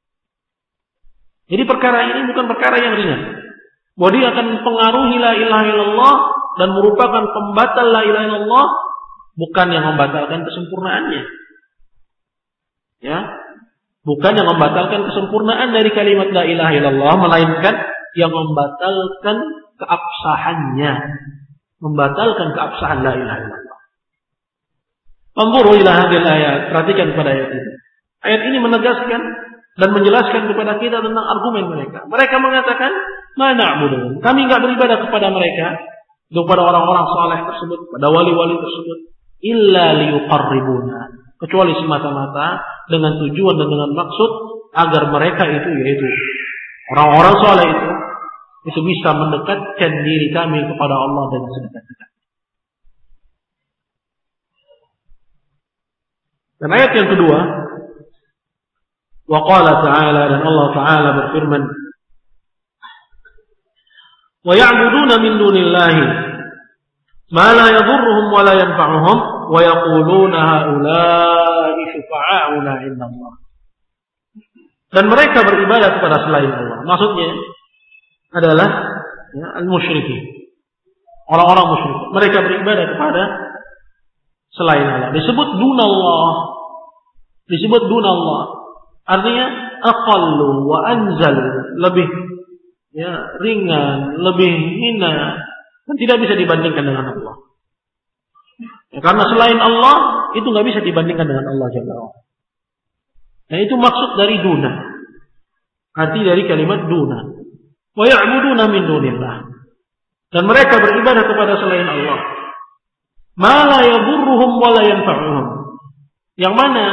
[SPEAKER 1] Jadi perkara ini bukan perkara yang ringan. Bahwa dia akan mempengaruhi la ilaha illallah dan merupakan pembatal la ilaha illallah, bukan yang membatalkan kesempurnaannya. Ya, bukan yang membatalkan kesempurnaan dari kalimat la ilaha illallah, melainkan yang membatalkan keabsahannya, membatalkan keabsahan la ilaha illallah. Anzuru ila hadhil ayat, perhatikan pada ayat ini. Ayat ini menegaskan dan menjelaskan kepada kita tentang argumen mereka. Mereka mengatakan, mana na'budu, kami enggak beribadah kepada mereka, kepada orang-orang saleh tersebut, pada wali-wali tersebut, illa liyuqarribuna, kecuali semata-mata dengan tujuan dan dengan maksud agar mereka itu, yaitu orang-orang saleh itu bisa mendekatkan diri kami kepada Allah dengan sedekat-dekat. Dan ayat yang kedua, wa qala ta'ala, dan Allah Ta'ala berfirman, wa ya'buduna min dunillahi ma la yadhurruhum wa la yanfa'uhum wa yaquluna haula'i syufa'auna 'inda Allah. Dan mereka beribadah kepada selain Allah. Maksudnya adalah ya, al-musyrikin, orang-orang musyrik. Mereka beribadah kepada selain Allah. Disebut dunallah, disebut dunallah. Artinya aqallu wa anzal, lebih ya, ringan, lebih hina, dan tidak bisa dibandingkan dengan Allah. Ya, karena selain Allah itu nggak bisa dibandingkan dengan Allah Jalla wa'ala. Nah, itu maksud dari duna. Arti dari kalimat duna. Wa ya'buduna min dunillah. Dan mereka beribadah kepada selain Allah. Ma la yadurruhum wa la yanfa'uhum. Yang mana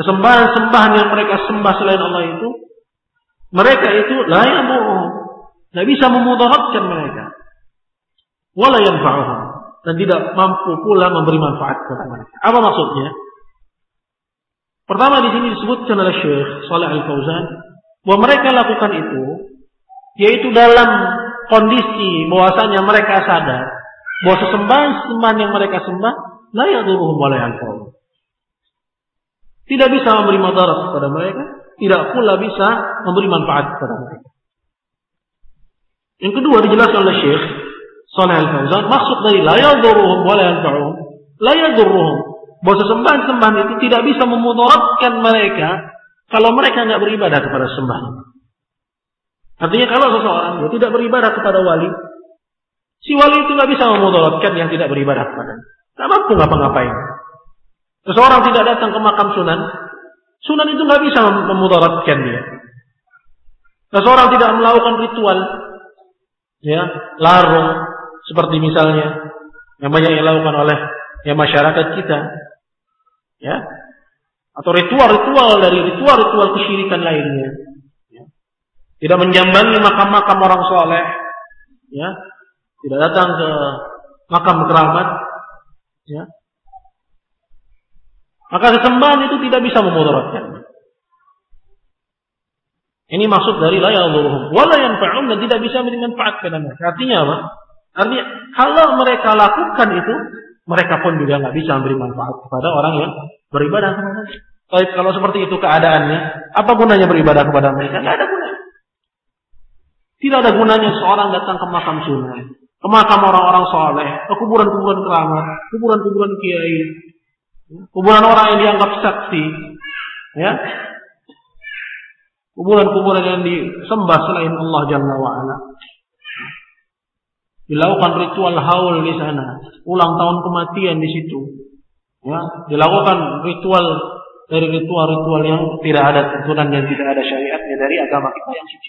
[SPEAKER 1] sembahan-sembahan yang mereka sembah selain Allah itu, mereka itu la yadurruhum, Tidak bisa memudaratkan mereka. Wala yanfa'uhum. Dan tidak mampu pula memberi manfaat kepada mereka. Apa maksudnya? Pertama di sini disebutkan oleh Syekh Shalih Al-Fauzan bahwa mereka lakukan itu yaitu dalam kondisi bahwasanya mereka sadar bahwa sesembahan yang mereka sembah la yadurruhum wa la yanfa'uhum. Tidak bisa memberi madarat kepada mereka, tidak pula bisa memberi manfaat kepada mereka. Yang kedua dijelaskan oleh Syekh Shalih Al-Fauzan, maksud dari la yadurruhum wa la yanfa'uhum, la yadurruhum, bahwa sembahan itu tidak bisa memudaratkan mereka kalau mereka tidak beribadah kepada sembahan. Artinya kalau seseorang tidak beribadah kepada wali, si wali itu tidak bisa memudaratkan yang tidak beribadah kepadanya. Tidak mampu ngapa-ngapain. Seseorang tidak datang ke makam Sunan itu tidak bisa memudaratkan dia. Seseorang tidak melakukan ritual, ya, larung, seperti misalnya yang banyak dilakukan oleh masyarakat kita, ya, atau ritual-ritual dari ritual-ritual kesyirikan lainnya, ya. Tidak menjambangi makam-makam orang soleh, ya, tidak datang ke makam keramat, ya. Maka sesembahan itu tidak bisa memudaratkan. Ini maksud dari la yadurruhum wa la yanfa'uhum, dan tidak bisa memberi manfaat kepada mereka. Artinya apa? Artinya kalau mereka lakukan itu, mereka pun juga nggak bisa memberi manfaat kepada orang yang beribadah kepada mereka. Tapi kalau seperti itu keadaannya, apa gunanya beribadah kepada mereka? Nggak ada gunanya. Tidak ada gunanya seorang datang ke makam sunan, ke makam orang-orang soleh, ke kuburan-kuburan keramat, kuburan-kuburan kiai, kuburan orang yang dianggap saksi, ya, kuburan-kuburan yang disembah selain Allah Jalla wa'ala. Dilakukan ritual haul di sana, ulang tahun kematian di situ, ya, dilakukan ritual dari ritual-ritual yang tidak ada tuntunan dan tidak ada syariatnya dari agama kita yang suci.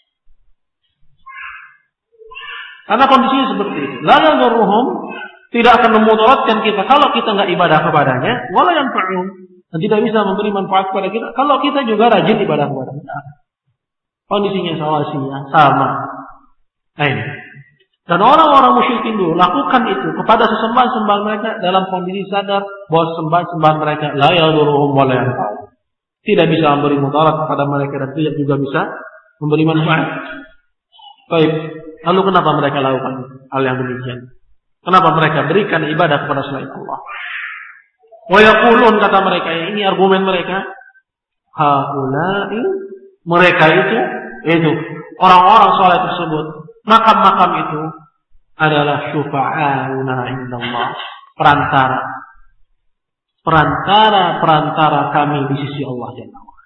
[SPEAKER 1] Karena kondisinya seperti itu. La yadurruhum, tidak akan memudaratkan kita kalau kita nggak ibadah kepadanya, wala yanfa'uhum, dan tidak bisa memberi manfaat kepada kita kalau kita juga rajin ibadah kepada kita. Kondisinya sama. Nah ini. Dan orang-orang musyrikin dulu lakukan itu kepada sesembahan-sembahan mereka dalam kondisi sadar bahwa sembahan-sembahan mereka la yadurruhum wa la yanfa'uhum, tidak bisa memberi mudarat kepada mereka dan tidak juga bisa memberi manfaat. Baik, lalu kenapa mereka lakukan hal yang demikian? Kenapa mereka berikan ibadah kepada selain Allah? Wa yaqulun, kata mereka, ini argumen mereka, haula'i, mereka itu orang-orang saleh tersebut, makam-makam itu adalah syufa'auna indallah, perantara kami di sisi Allah Jalla wa'ala.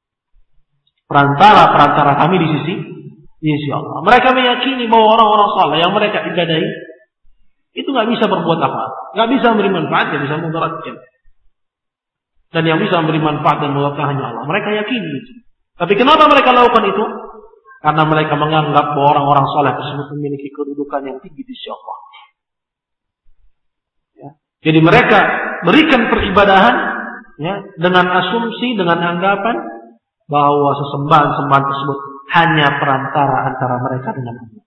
[SPEAKER 1] Perantara kami di sisi Allah. Mereka meyakini bahwa orang-orang saleh yang mereka ibadahi itu nggak bisa berbuat apa, nggak bisa memberi manfaat, nggak bisa mudaratkan. Dan yang bisa memberi manfaat dan mudaratkan hanya Allah. Mereka yakini itu. Tapi kenapa mereka lakukan itu? Karena mereka menganggap bahwa orang-orang saleh tersebut memiliki kedudukan yang tinggi di sisi Allah. Ya. Jadi mereka berikan peribadahan, ya, dengan asumsi, dengan anggapan bahwa sesembahan tersebut hanya perantara antara mereka dengan Allah.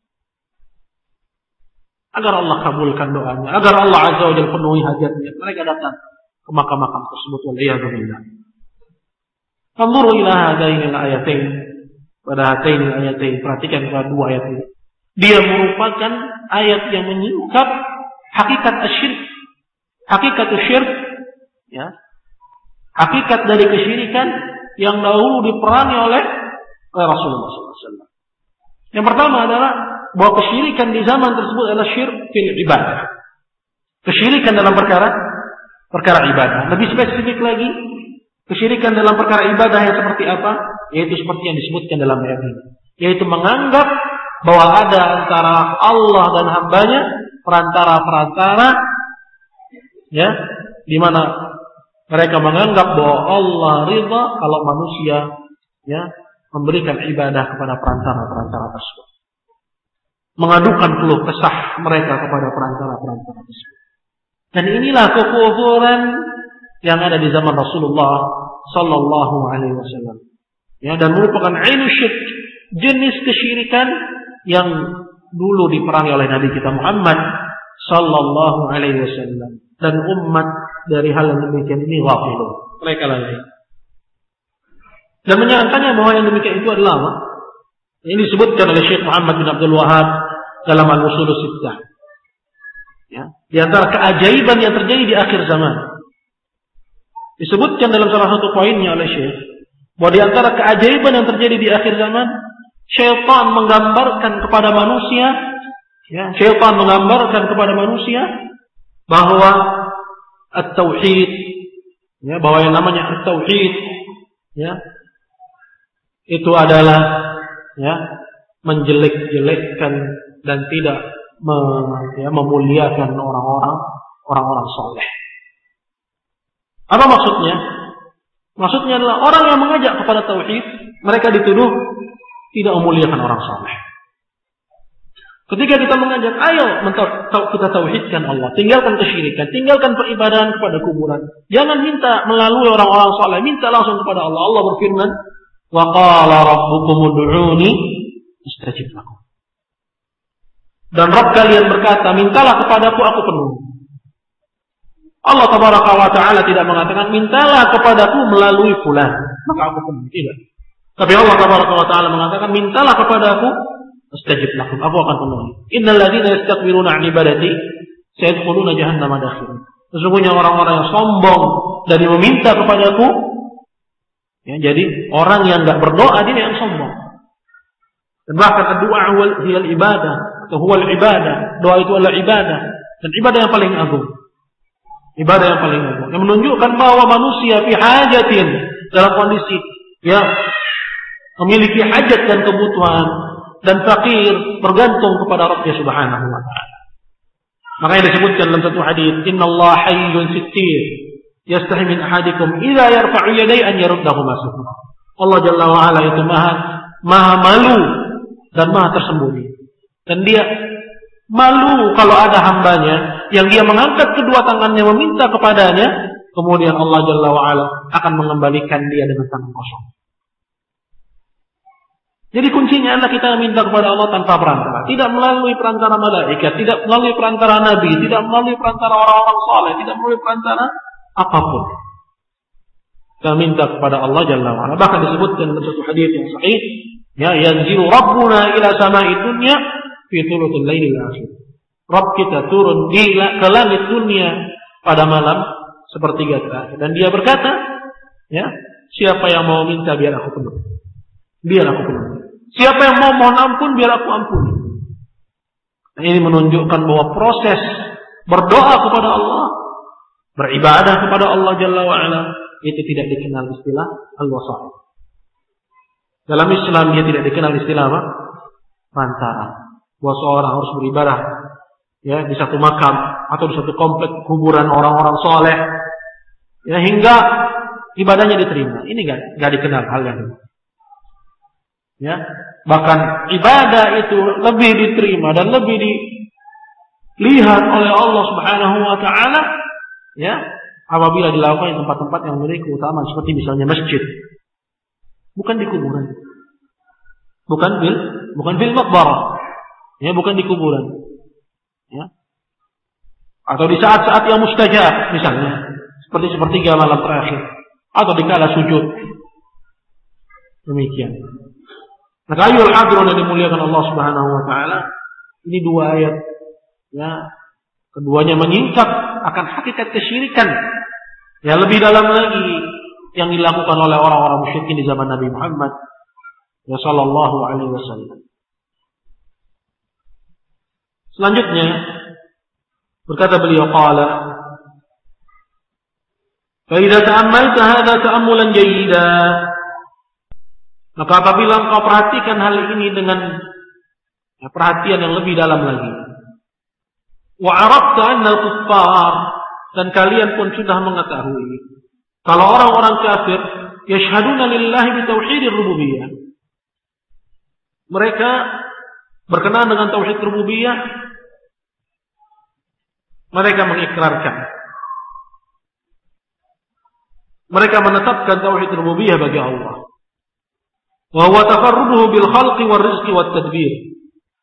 [SPEAKER 1] Agar Allah kabulkan doanya, agar Allah Azza wa Jalla penuhi hajatnya, mereka datang ke makam-makam tersebut. Waliyadu billah. Anzuru ila hadaini al-ayatain. Pada hadaini al-ayatain, perhatikan dua ayat ini. Dia merupakan ayat yang menyingkap hakikat asyirk, hakikat syirk, ya, hakikat dari kesyirikan yang dahulu diperangi oleh Rasulullah SAW. Yang pertama adalah bahwa kesyirikan di zaman tersebut adalah syirk fil ibadah. Kesyirikan dalam perkara ibadah. Lebih spesifik lagi, kesyirikan dalam perkara ibadah yang seperti apa? Yaitu seperti yang disebutkan dalam ayat ini. Yaitu menganggap bahwa ada antara Allah dan hambanya perantara, ya, di mana mereka menganggap bahwa Allah ridha kalau manusia, ya, memberikan ibadah kepada perantara tersebut. Mengadukan keluh kesah mereka kepada perantara tersebut. Dan inilah kekufuran yang ada di zaman Rasulullah sallallahu alaihi wasallam. Ya, dan merupakan ainu syirk, jenis kesyirikan yang dulu diperangi oleh Nabi kita Muhammad sallallahu alaihi wasallam, dan umat dari hal yang demikian ini ghafilun, mereka lalai dan menyangkanya bahwa yang demikian itu adalah apa? Ini disebutkan oleh Syekh Muhammad bin Abdul Wahhab dalam Al-Ushulus Sittah. Ya, di antara keajaiban yang terjadi di akhir zaman, disebutkan dalam salah satu poinnya oleh Syekh, bahwa di antara keajaiban yang terjadi di akhir zaman, syaitan menggambarkan kepada manusia, syaitan menggambarkan kepada manusia bahwa at-tauhid, bahwa yang namanya at-tauhid, itu adalah menjelek-jelekkan dan tidak memuliakan orang-orang soleh. Apa maksudnya? Maksudnya adalah orang yang mengajak kepada tauhid, mereka dituduh tidak memuliakan orang soleh. Ketika kita mengajak, ayo kita tauhidkan Allah, tinggalkan kesyirikan, tinggalkan peribadahan kepada kuburan. Jangan minta melalui orang-orang soleh, minta langsung kepada Allah. Allah berfirman, wa qala rabbukum ud'uni astajib lakum. Dan Rabb kalian berkata, mintalah kepadaku, aku penuhi. Allah tabaraka wa ta'ala tidak mengatakan, mintalah kepadaku melalui fulan, maka aku penuhi. Tidak. Tapi Allah tabaraka wa ta'ala mengatakan, mintalah kepadaku, astajib lakum, aku akan penuhi. Innal ladzina yastakbiruna 'an ibadati sayadkhuluna jahannama dakhirin. Sesungguhnya orang-orang yang sombong dari meminta kepadaku, jadi orang yang enggak berdoa dia yang sombong. Dan bahkan doa huwal ibadah atau huwal ibadah, doa itu adalah ibadah, dan ibadah yang paling agung. Ibadah yang paling agung yang menunjukkan bahwa manusia fi hajatin, dalam kondisi memiliki hajat dan kebutuhan, dan fakir, bergantung kepada Rabbnya Subhanahu wa ta'ala. Makanya disebutkan dalam satu hadis, innallaha hayyun sittir yastahi min ahadikum idza yarfa'u yadayhi an yaruddahuma sufra. Allah Jalla wa ala itu maha malu dan maha tersembunyi. Dan dia malu kalau ada hambanya yang dia mengangkat kedua tangannya meminta kepadanya, kemudian Allah Jalla wa ala akan mengembalikan dia dengan tangan kosong. Jadi kuncinya adalah kita minta kepada Allah tanpa perantara, tidak melalui perantara malaikat, tidak melalui perantara nabi, tidak melalui perantara orang-orang saleh, tidak melalui perantara apapun. Kita minta kepada Allah Jalla wa ala. Bahkan disebutkan dalam satu hadis yang sahih, yanzilu rabbuna ila sama'i dunya fi thuluthil lailil akhir. Rabb kita turun ke langit dunia pada malam sepertiga terakhir, dan dia berkata, siapa yang mau minta biar aku penuhi. Biar aku penuhi. Siapa yang mau mohon ampun, biar aku ampuni. Nah, ini menunjukkan bahwa proses berdoa kepada Allah, beribadah kepada Allah Jalla wa'ala, itu tidak dikenal istilah al-wasa'id. Dalam Islam dia tidak dikenal istilah apa? Perantara. Bahwa seorang harus beribadah di satu makam atau di satu komplek kuburan orang-orang soleh, hingga ibadahnya diterima. Ini enggak dikenal hal yang ini. Bahkan ibadah itu lebih diterima dan lebih dilihat oleh Allah Subhanahu wa ta'ala apabila dilakukan di tempat-tempat yang memiliki keutamaan seperti misalnya masjid, bukan di kuburan, bukan fil maqbarah, bukan di kuburan, atau di saat-saat yang mustajab misalnya seperti sepertiga malam terakhir atau di kala sujud, demikian. Maka ayol hadron yang dimuliakan Allah Subhanahu wa ta'ala, ini dua ayat, keduanya menyingkap akan hakikat kesyirikan yang lebih dalam lagi yang dilakukan oleh orang-orang musyrikin di zaman Nabi Muhammad sallallahu alaihi wasallam. Selanjutnya berkata beliau, qala fa idza ta'ammalta hadha ta'ammulan jayyida, maka apabila engkau perhatikan hal ini dengan perhatian yang lebih dalam lagi, wa arafta anna al-kuffar, dan kalian pun sudah mengetahui kalau orang-orang kafir yashhaduna lillahi bi tauhidir rububiyah, mereka berkenaan dengan tauhid rububiyah, mereka mengikrarkan, mereka menetapkan tauhid rububiyah bagi Allah. Wa huwa tafarruduhu bil khalqi war rizqi wat tadbir,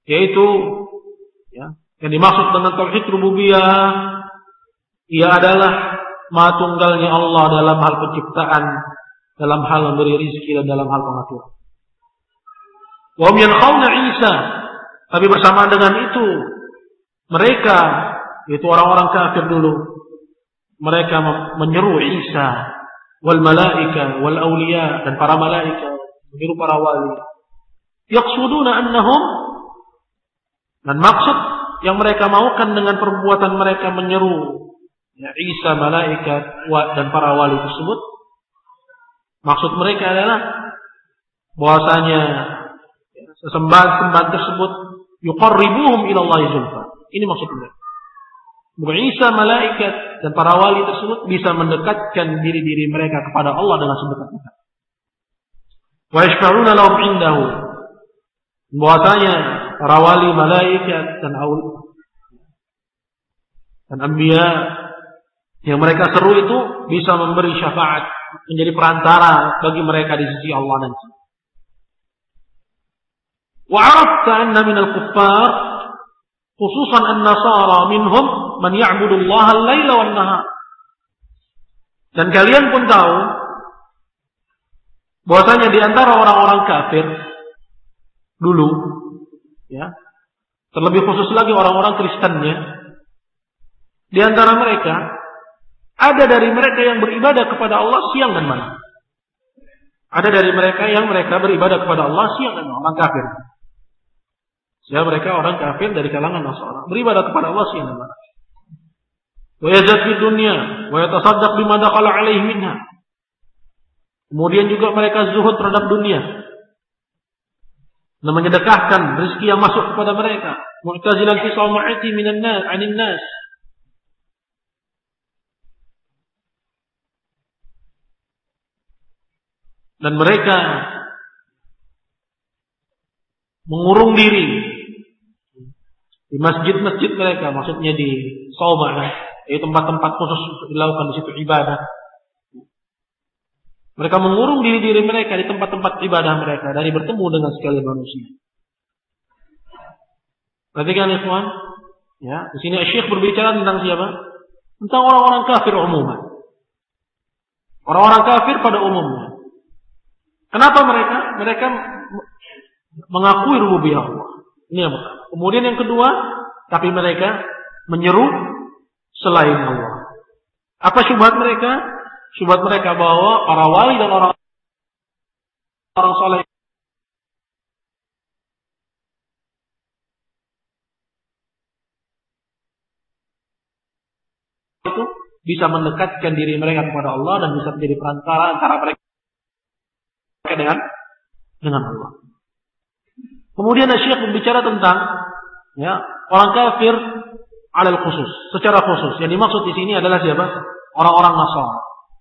[SPEAKER 1] Yaitu ya, yang dimaksud dengan tauhid rububiyah, ia adalah maha tunggalnya Allah dalam hal penciptaan, dalam hal memberi rizki dan dalam hal pengaturan. Wa hum yankhawna Isa, tapi bersamaan dengan itu mereka, yaitu orang-orang kafir dulu, mereka menyeru Isa wal malaika wal auliya, dan para malaikat, menyeru para wali. Yaqsuduna annahum, dan maksud yang mereka maukan dengan perbuatan mereka menyeru ya, Isa, malaikat dan para wali tersebut, maksud mereka adalah bahwasanya sesembahan tersebut yuqarribuhum ila Allah zulfa. Ini maksud mereka. Bahwa Isa, malaikat dan para wali tersebut bisa mendekatkan diri-diri mereka kepada Allah dengan sedekat-dekat. Wa yashfa'una lahum indahu. Bahwasanya para wali, malaikat dan anbiya yang mereka seru itu bisa memberi syafaat, menjadi perantara bagi mereka di sisi Allah nanti. Wa 'arafta anna min al-kuffar khususan an-nasara minhum man ya'budu Allah al-laila wan-nahar. Dan kalian pun tahu bahwasanya di antara orang-orang kafir dulu, ya, terlebih khusus lagi orang-orang Kristennya, di antara mereka ada dari mereka yang beribadah kepada Allah siang dan malam. Ada dari mereka yang mereka beribadah kepada Allah siang dan malam, orang kafir. Ya, mereka orang kafir dari kalangan Nasara, beribadah kepada Allah siang dan malam. Wa yazad fid dunya wa yatasaddaq bima dakhala alaihi minha. Kemudian juga mereka zuhud terhadap dunia dan menyedekahkan rezeki yang masuk kepada mereka. Mu'tazilan fi sawma'ati minan nas 'anil nas. Dan mereka mengurung diri di masjid-masjid mereka, maksudnya di Saumah, yaitu tempat-tempat khusus untuk dilakukan di situ ibadah. Mereka mengurung diri-diri mereka di tempat-tempat ibadah mereka dari bertemu dengan sekalian manusia. Perhatikan ikhwan, ya, di sini Syekh berbicara tentang siapa? Tentang orang-orang kafir umumnya. Orang-orang kafir pada umumnya. Kenapa mereka? Mereka mengakui rububiyah Allah. Ini yang pertama. Kemudian yang kedua, tapi mereka menyeru selain Allah. Apa syubhat mereka? Syubhat mereka bahwa para wali dan orang saleh itu bisa mendekatkan diri mereka kepada Allah dan bisa menjadi perantara antara mereka dengan Allah. Kemudian Syekh berbicara tentang ya, orang kafir alal khusus, secara khusus. Yang dimaksud di sini adalah siapa? Orang-orang Nasara.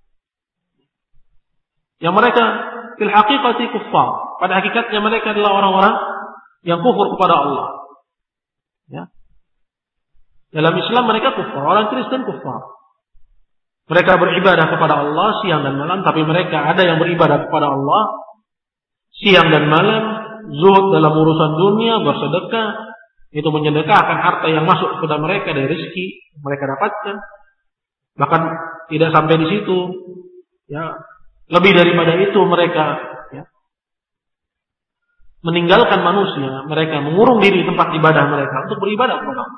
[SPEAKER 1] Yang mereka fil haqiqati kuffar. Pada hakikatnya mereka adalah orang-orang yang kufur kepada Allah. Ya. Dalam Islam mereka kufur, orang Kristen kufur. Mereka beribadah kepada Allah siang dan malam, tapi mereka ada yang beribadah kepada Allah siang dan malam, zuhud dalam urusan dunia, bersedekah, itu menyedekahkan harta yang masuk kepada mereka dari rezeki mereka dapatkan. Bahkan tidak sampai di situ, ya, lebih daripada itu mereka ya, meninggalkan manusia, mereka mengurung diri di tempat ibadah mereka untuk beribadah kepada Allah.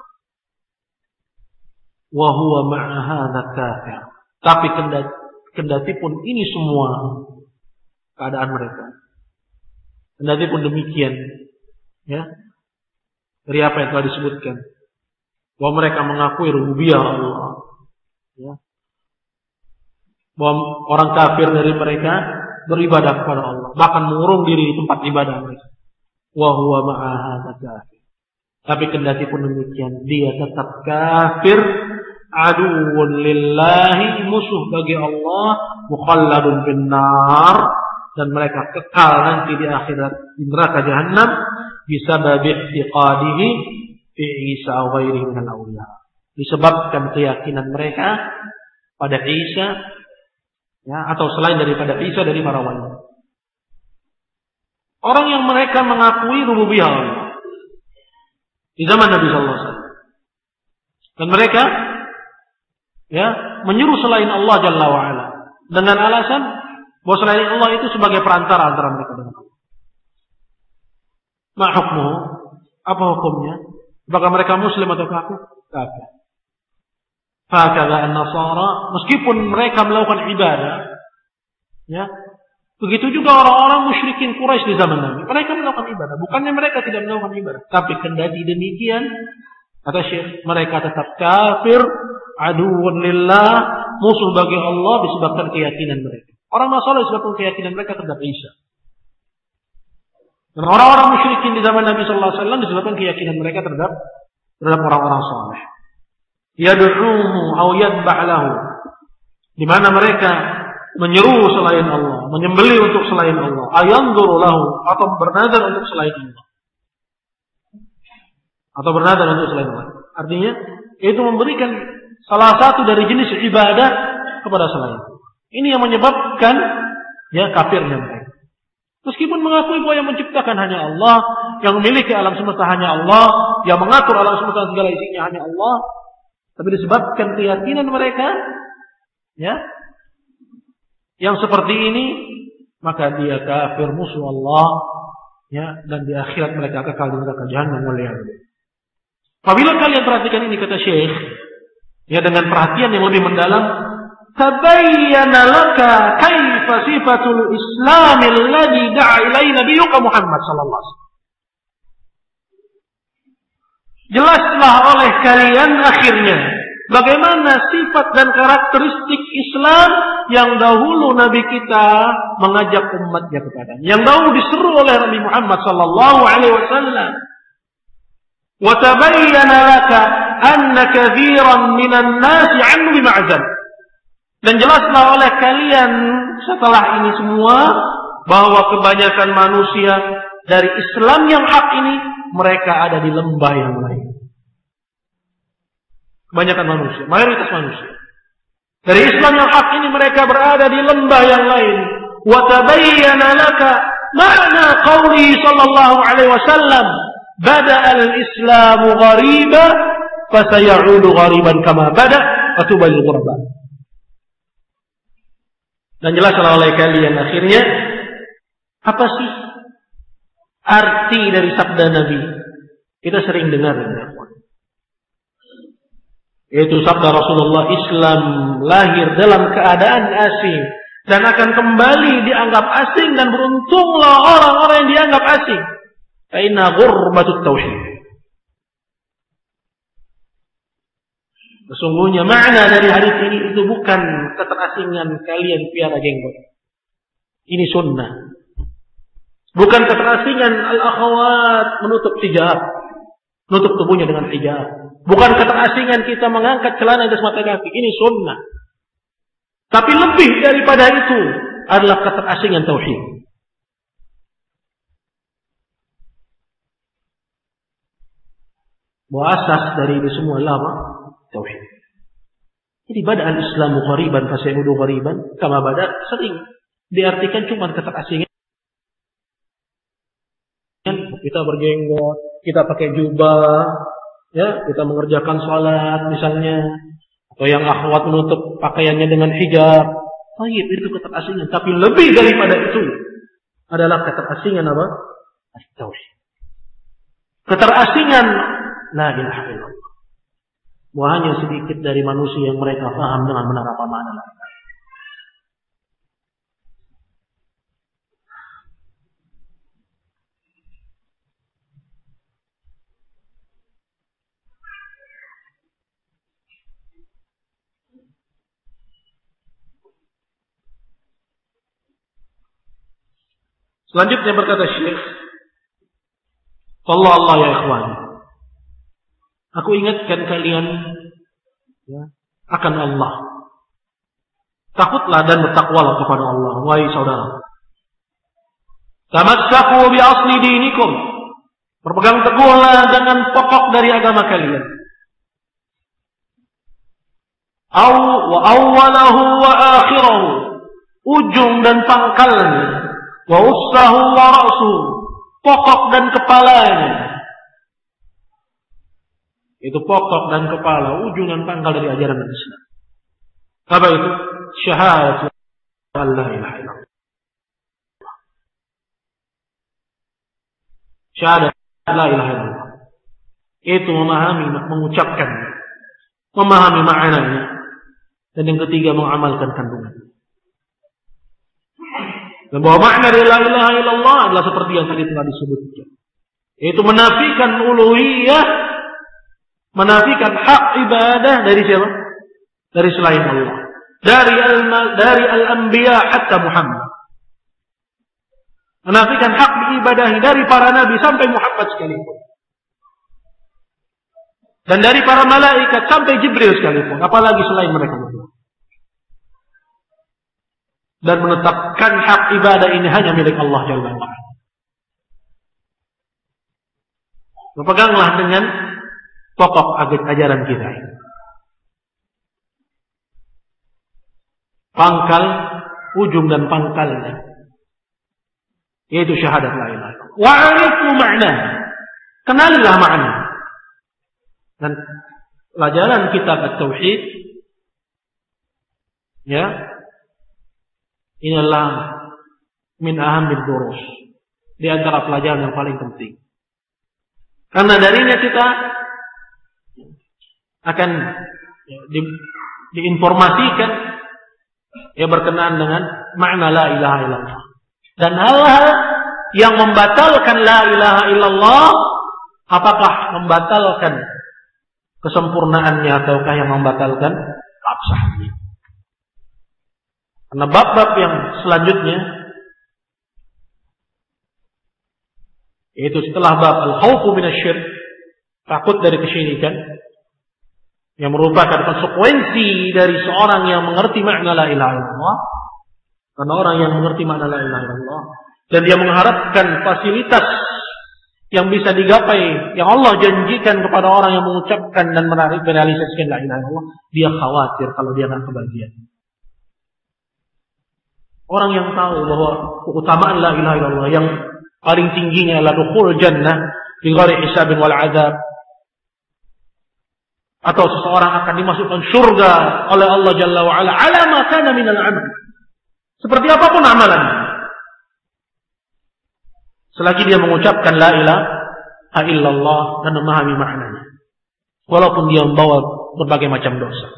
[SPEAKER 1] Wa huwa ma'a hadza kafir. Tapi kendati pun ini semua keadaan mereka. Kendati pun demikian, ya, dari apa yang telah disebutkan, bahwa mereka mengakui rububiyah Allah, ya, bahwa orang kafir dari mereka beribadah kepada Allah, bahkan mengurung diri di tempat ibadah mereka. Wa huwa ma'a hadza kafir. Tapi kendati pun demikian, dia tetap kafir, aduwwun lillahi, musuh bagi Allah, mukhalladun finnar, dan mereka kekal nanti di akhirat di neraka Jahannam bisabab i'tiqadihi fi Isa wa ghairihi minal awliya. Disebabkan keyakinan mereka pada Isa, ya, atau selain daripada Isa dari para wali. Orang yang mereka mengakui rububiyah Allah, di zaman Nabi sallallahu alaihi wasallam. Dan mereka menyuruh selain Allah Jalla wa Ala dengan alasan bahwa selain Allah itu sebagai perantara antara mereka dengan Allah. Ma hukmuhu? Apa hukumnya? Apakah mereka muslim atau kafir? Kafir. Fakadha an-nasara, meskipun mereka melakukan ibadah, begitu juga orang-orang musyrikin Quraisy di zaman Nabi. Mereka melakukan ibadah, bukannya mereka tidak melakukan ibadah, tapi kendati demikian, kata Syekh, mereka tetap kafir, aduwwun lillah, musuh bagi Allah disebabkan keyakinan mereka. Orang Nasara disebabkan keyakinan mereka terhadap Isa. Dan orang-orang musyrikin di zaman Nabi sallallahu alaihi wasallam disebabkan keyakinan mereka terhadap orang-orang saleh. Yad'uhu aw yadbah lahu. Di mana mereka menyeru selain Allah, menyembelih untuk selain Allah, ayanzuru lahu, atau bernazar untuk selain Allah. Atau bernazar untuk selain Allah. Artinya itu memberikan salah satu dari jenis ibadah kepada selain Allah. Ini yang menyebabkan kafirnya mereka. Meskipun mengakui bahwa yang menciptakan hanya Allah, yang memiliki alam semesta hanya Allah, yang mengatur alam semesta dan segala isinya hanya Allah, tapi disebabkan keyakinan mereka, yang seperti ini, maka dia kafir, musuh Allah, dan di akhirat mereka kekal di neraka Jahannam waliyadzubillah. Apabila kalian perhatikan ini, kata Syekh, dengan perhatian yang lebih mendalam, tabayyana laka kaifa sifatul Islam alladhi da'a ilaihi nabiyyuka Muhammad sallallahu alaihi wasallam. Jelaslah oleh kalian akhirnya bagaimana sifat dan karakteristik Islam yang dahulu Nabi kita mengajak umatnya kepadanya, yang dahulu diseru oleh Nabi Muhammad sallallahu alaihi wasallam. Wa tabayyana laka anna katsiran minan nasi 'anhu bima'zal. Dan jelaslah oleh kalian setelah ini semua bahwa kebanyakan manusia dari Islam yang hak ini mereka ada di lembah yang lain. Kebanyakan manusia, mayoritas manusia dari Islam yang hak ini mereka berada di lembah yang lain. Wa tabayyana laka ma'na qauli sallallahu alaihi wasallam, bada'a al-islamu ghariba fa sayaudu ghariban kama bada' wa tubal ghuraba. Dan jelaslah oleh kalian akhirnya apa sih arti dari sabda Nabi? Kita sering dengar, yaitu sabda Rasulullah, Islam lahir dalam keadaan asing dan akan kembali dianggap asing, dan beruntunglah orang-orang yang dianggap asing. Fa inna ghurbatut tauhid. Sesungguhnya makna dari hadis ini itu bukan keterasingan kalian piara jenggot. Ini sunnah. Bukan keterasingan al-akhawat menutup hijab, menutup tubuhnya dengan hijab. Bukan keterasingan kita mengangkat celana di atas mata kaki. Ini sunnah. Tapi lebih daripada itu adalah keterasingan tauhid. Bahwa asas dari itu semua adalah apa? Tauhid. Jadi bada al-islamu ghariban fa sayudu ghariban kama bada sering diartikan cuma keterasingan. Kita berjenggot, kita pakai jubah, kita mengerjakan salat misalnya, atau yang akhwat menutup pakaiannya dengan hijab. Baik, itu keterasingan. Tapi lebih daripada itu adalah keterasingan apa? Tauhid. Keterasingan la ilaha illallah. Wah, hanya sedikit dari manusia yang mereka paham dengan benar apa makna la ilaha. Selanjutnya berkata Syekh, Allah ya ikhwan, aku ingatkan kalian akan Allah. Takutlah dan bertakwalah kepada Allah, wahai saudara. Tamassaku bi asli dinikum, berpegang teguhlah dengan pokok dari agama kalian. Wa awwalahu wa akhirahu, ujung dan pangkalnya. Wa ussahu wa ra'suhu, pokok dan kepalanya. Itu pokok dan kepala, ujung dan pangkal dari ajaran Islam. Apa itu? Syahadat la ilaha illallah. Syahadat la ilaha illallah. Itu memahami, mengucapkan, memahami maknanya. Dan yang ketiga, mengamalkan kandungan. Dan bahwa makna dari la ilaha illallah adalah seperti yang tadi telah disebutkan. Yaitu menafikan uluhiyah, menafikan hak ibadah dari siapa? Dari selain Allah. Dari al-anbiya hatta Muhammad. Menafikan hak diibadahi dari para nabi sampai Muhammad sekalipun. Dan dari para malaikat sampai Jibril sekalipun, apalagi selain mereka berdua. Dan menetapkan hak ibadah ini hanya milik Allah Jalla wa'ala. Berpeganglah dengan pokok ajaran kita ini. Pangkal, ujung dan pangkalnya, yaitu syahadat la ilaha illallah. Wa'arifu ma'na. Kenalilah makna. Dan pelajaran kitab at-tauhid, ya, ini adalah min ahamid durus, di antara pelajaran yang paling penting. Karena darinya kita akan diinformasikan ya berkenaan dengan makna la ilaha illallah. Dan hal-hal yang membatalkan la ilaha illallah, apakah membatalkan kesempurnaannya ataukah yang membatalkan absahnya. Karena bab-bab yang selanjutnya, yaitu setelah bab al-khawfu minasyirk, takut dari kesyirikan, yang merupakan konsekuensi dari seorang yang mengerti makna la ilaha illallah. Karena orang yang mengerti makna la ilaha illallah dan dia mengharapkan fasilitas yang bisa digapai, yang Allah janjikan kepada orang yang mengucapkan dan merealisasikan la ilaha illallah, dia khawatir kalau dia akan kebagian. Orang yang tahu bahwa keutamaan la ilaha illallah yang paling tingginya adalah dukhul jannah bi ghairi hisabin wal azab, atau seseorang akan dimasukkan surga oleh Allah Jalla wa ala ala ma kana minal amal, seperti apapun amalannya, selagi dia mengucapkan la ilaha illallah dan memahami maknanya, walaupun dia membawa berbagai macam dosa.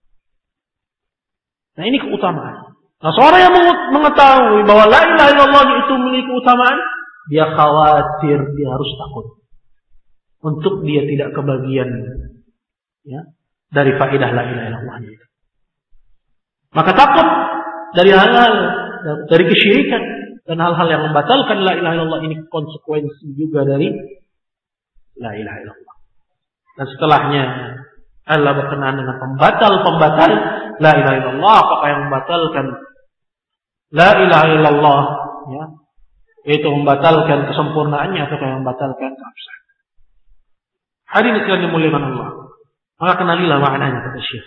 [SPEAKER 1] Nah, ini keutamaan. Nah, seorang yang mengetahui bahwa la ilaha illallah itu memiliki keutamaan, dia khawatir, dia harus takut untuk dia tidak kebagian, ya, dari faedah la ilaha illallah itu. Maka takut dari hal-hal, dari kesyirikan dan hal-hal yang membatalkan la ilaha illallah, ini konsekuensi juga dari la ilaha illallah. Dan setelahnya Allah berkenaan dengan pembatal-pembatal la ilaha illallah. Apakah yang membatalkan la ilaha illallah, ya, yaitu membatalkan kesempurnaannya, atau yang membatalkan keabsahan. Hadirin sekalian dimuliakan Allah, maka kenalilah maknanya, kata Syekh.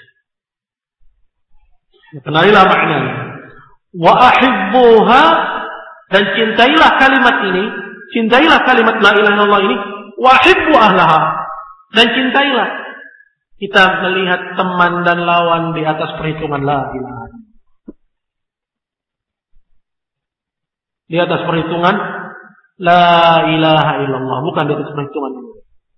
[SPEAKER 1] Kenalilah maknanya. Wa ahibbuha, dan cintailah kalimat ini, cintailah kalimat la ilaha illallah ini. Wa ahibbu ahlaha, dan cintailah. Kita melihat teman dan lawan di atas perhitungan la ilaha illallah. Di atas perhitungan la ilaha illallah, bukan di atas perhitungan ini.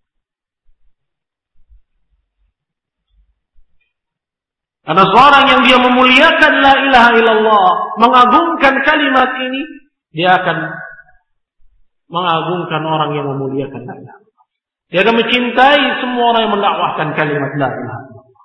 [SPEAKER 1] Karena seorang yang dia memuliakan la ilaha illallah, mengagungkan kalimat ini, dia akan mengagungkan orang yang memuliakan la ilaha illallah. Dia akan mencintai semua orang yang mendakwahkan kalimat la ilaha illallah.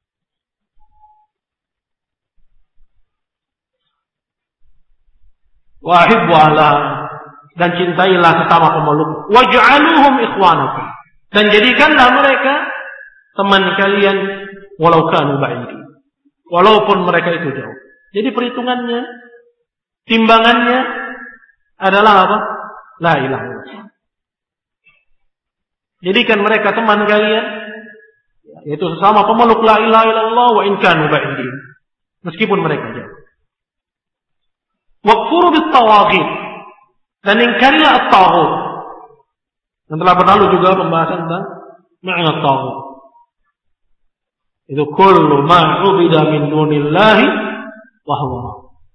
[SPEAKER 1] Wa ahibbu ahlah, dan cintailah sesama pemeluk. Waj'aluhum ikhwanakum, dan jadikanlah mereka teman kalian walau kanu ba'idin, walaupun mereka itu jauh. Jadi perhitungannya, timbangannya adalah apa? La ilaha illallah. Jadikan mereka teman kalian, yaitu sesama pemeluk la ilaha illallah, wa in kanu ba'idin, meskipun mereka jauh. Waqfuru bit-tawaghit, dan ingkarilah at-taghut. Dan telah berlalu juga pembahasan tentang makna at-taghut. Itu kullu ma 'ubida min dunillahi wa huwa.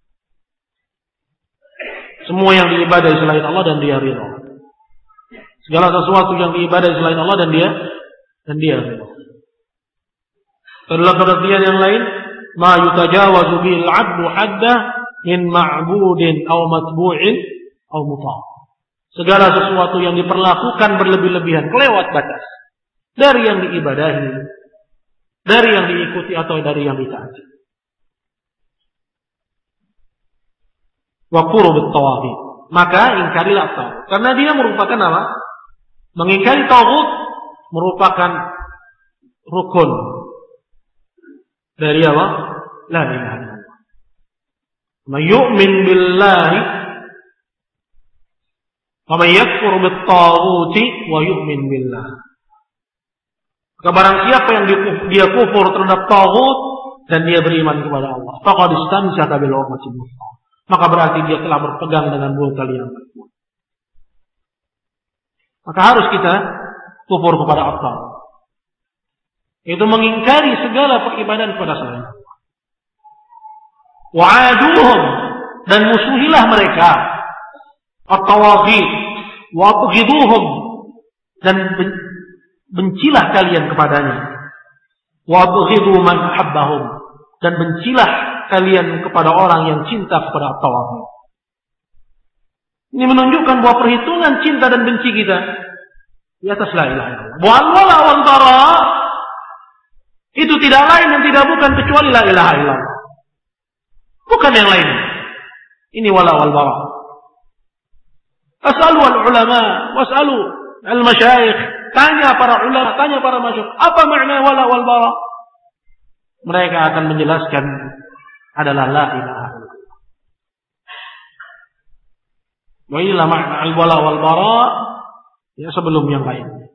[SPEAKER 1] Semua yang diibadahi selain Allah dan dia ridha. Segala sesuatu yang diibadahi selain Allah dan dia ridha. Dalam pengertian yang lain, ma yutajawazu bil 'abdu hadda min ma'budin aw matbu'in aw muta'. Segala sesuatu yang diperlakukan berlebih-lebihan, kelewat batas. Dari yang diibadahi, dari yang diikuti atau dari yang ditaati. Wa qurubut tawaghit. Maka ingkarilah taghut. Karena dia merupakan apa? Mengingkari taghut merupakan rukun dari apa? La ilaha illallah. Man yu'min billahi wa man yakfur bit-taghuti wa yu'min billah. Maka barang siapa yang dia kufur terhadap taghut dan dia beriman kepada Allah, faqad istamsaka bil urwatil wuthqa. Maka berarti dia telah berpegang dengan buah tali yang kuat. Maka harus kita kufur kepada Allah. Itu mengingkari segala peribadahan kepada selain Allah. Wa'aduhum, dan musuhilah mereka. At-tawaghit, wa'abghiduhum, dan bencilah kalian kepadanya. Wa'abghidu man habbahum, dan bencilah kalian kepada orang yang cinta kepada at-tawaghit. Ini menunjukkan bahwa perhitungan cinta dan benci kita di atas la ilaha illallah. Wal-wala wal-bara itu tidak lain dan tidak bukan kecuali la ilaha illallah. Bukan yang lain. Ini wala wal-bara. As'alu al-ulama, was'alu al-masyayikh. Tanya para ulama, tanya para masyayikh, apa makna wala wal-bara? Mereka akan menjelaskan adalah la ilaha illallah. Wa inilah makna al-wala wal-bara ya sebelum yang lain.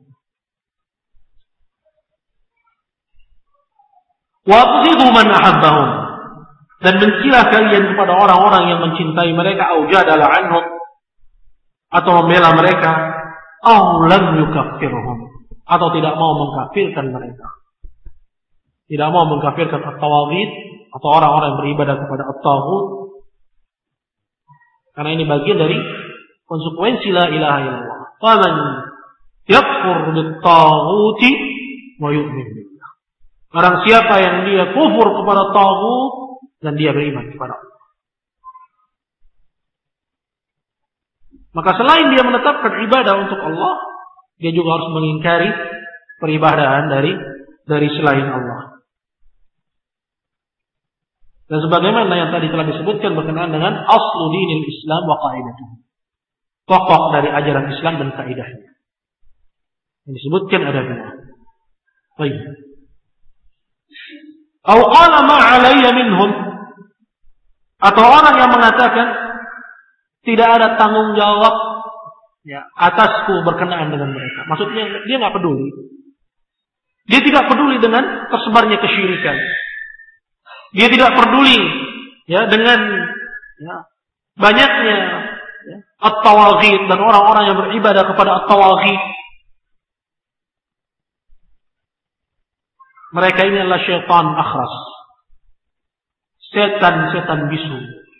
[SPEAKER 1] Wa abghidu man ahabbahum, dan bencilah kalian kepada orang-orang yang mencintai mereka, au jadala anhum, atau membela mereka, au lam yukaffirhum, atau tidak mau mengkafirkan mereka. Tidak mau mengkafirkan at-tawaghit atau orang-orang yang beribadah kepada at-taghut. Karena ini bagian dari konsekuensi la ilaha illallah. Faman yakfur bit-taghuti wa yu'min billah. Barang siapa yang dia kufur kepada taghut dan dia beriman kepada Allah. Maka selain dia menetapkan ibadah untuk Allah, dia juga harus mengingkari peribadahan dari selain Allah. Dan sebagaimana yang tadi telah disebutkan berkenaan dengan aslu dinil Islam wa qaidatuh. Pokok dari ajaran Islam dan kaidahnya. Yang disebutkan ada dua. Baik. Au qala ma 'alayya minhum, atau orang yang mengatakan tidak ada tanggung jawab ya atasku berkenaan dengan mereka. Maksudnya dia enggak peduli. Dia tidak peduli dengan tersebarnya kesyirikan. Dia tidak peduli ya dengan ya banyaknya ya, at-tawaghit dan orang-orang yang beribadah kepada at-tawaghit. Mereka ini adalah syaitan akhras. Setan bisu.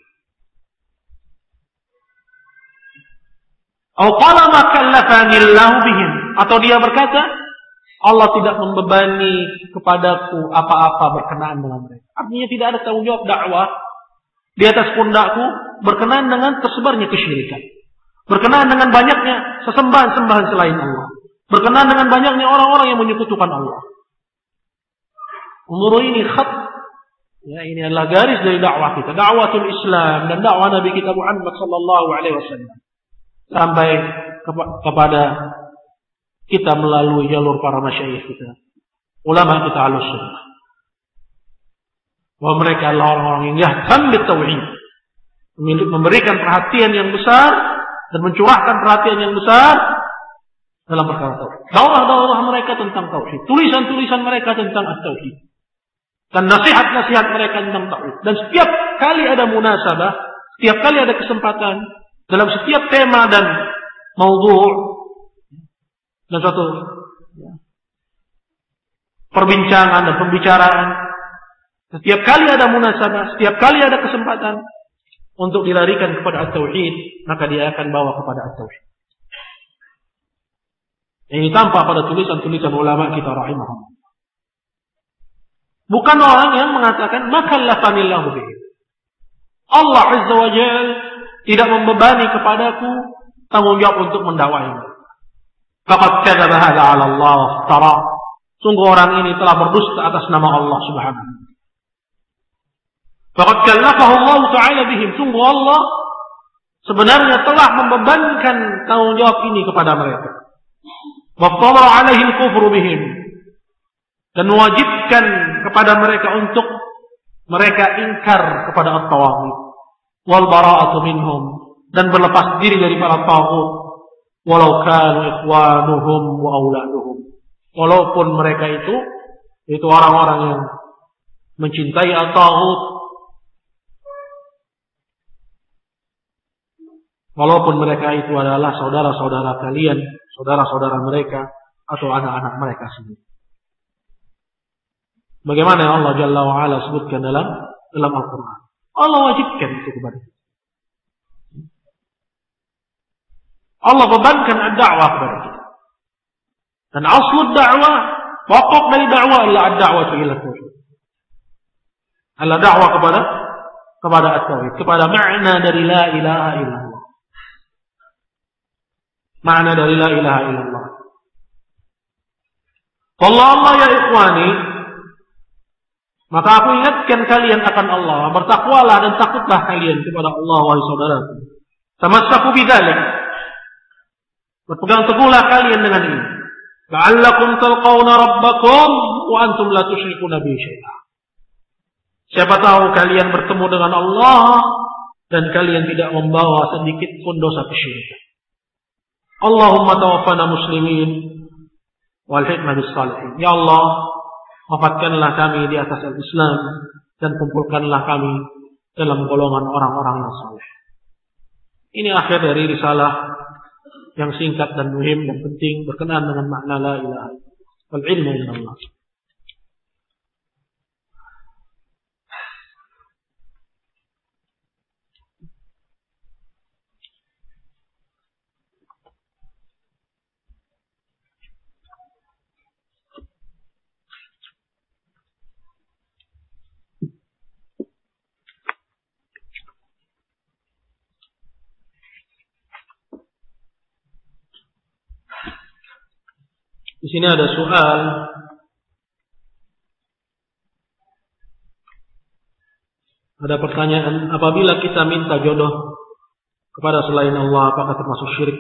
[SPEAKER 1] Atau qala ma kallafani Allahu bihim, atau dia berkata Allah tidak membebani kepadaku apa-apa berkenaan dengan mereka. Artinya tidak ada tanggung jawab dakwah di atas pundakku berkenaan dengan tersebarnya kesyirikan. Berkenaan dengan banyaknya sesembahan-sembahan selain Allah. Berkenaan dengan banyaknya orang-orang yang menyekutukan Allah. Umur ini khat. Ya, ini adalah garis dari dakwah kita. Dakwatul Islam dan dakwah Nabi kita Muhammad sallallahu alaihi wasallam. Sampai kepada kita melalui jalur para masyayikh kita. Ulama kita Ahlussunnah. Bahwa mereka adalah orang-orang yang yahtam bitauhid. Memberikan perhatian yang besar dan mencurahkan perhatian yang besar dalam perkara tauhid. Dakwah mereka tentang tauhid. Tulisan-tulisan mereka tentang at-tauhid. Dan nasihat-nasihat mereka tentang tauhid. Dan setiap kali ada munasabah, setiap kali ada kesempatan, dalam setiap tema dan maudhu' dan suatu perbincangan dan pembicaraan. Setiap kali ada munasabah, setiap kali ada kesempatan untuk dilarikan kepada at-tauhid, maka dia akan bawa kepada at-tauhid. Ini tampak pada tulisan-tulisan ulama kita rahimahullah. Bukan orang yang mengatakan makallafanillahu bihi. Allah Azza wa Jalla tidak membebani kepadaku tanggung jawab untuk mendakwai. Faqad kadzaba hadza 'ala Allah tara. Sungguh orang ini telah berdusta atas nama Allah Subhanahu. Faqad kallafahu Allah Ta'ala bihim. Sungguh Allah sebenarnya telah membebankan tanggung jawab ini kepada mereka. Wa qala 'alaihim kufru bihim. Dan mewajibkan kepada mereka untuk mereka ingkar kepada at-tawaghut wal bara'atu minhum, dan berlepas diri dari para taghut walau kanu ikhwanuhum wa auladuhum, walaupun mereka itu orang-orang yang mencintai at-taghut, walaupun mereka itu adalah saudara-saudara kalian, saudara-saudara mereka atau anak-anak mereka sendiri. Bagaimana yang Allah Jalla wa Ala sebutkan dalam Al-Quran. Allah wajibkan itu kepada kita. Allah bebankan ad-da'wah kepada kita. Dan aslu ad-da'wah, pokok dari da'wah adalah ad-da'wah ila tauhid. Adalah da'wah kepada at-tauhid, kepada makna dari la ilaha illallah. Makna dari la ilaha illallah. Allah ya ikhwani, maka aku ingatkan kalian akan Allah. Bertakwalah dan takutlah kalian kepada Allah, wahai saudaraku. Tamassaku bidzalik. Berpegang teguhlah kalian dengan ini. La'allakum talqawna rabbakum wa antum la tusyrikuna bihi syai'a. Siapa tahu kalian bertemu dengan Allah dan kalian tidak membawa sedikit pun dosa kesyirikan. Allahumma tawaffana muslimin wal hikmah bis salihin. Ya Allah, wafatkanlah kami di atas al-Islam dan kumpulkanlah kami dalam golongan orang-orang yang saleh. Ini akhir dari risalah yang singkat dan muhim dan penting berkenaan dengan makna la ilaha illallah wal ilmu illallah. Di sini ada soal. Ada pertanyaan, apabila kita minta jodoh kepada selain Allah, apakah termasuk syirik?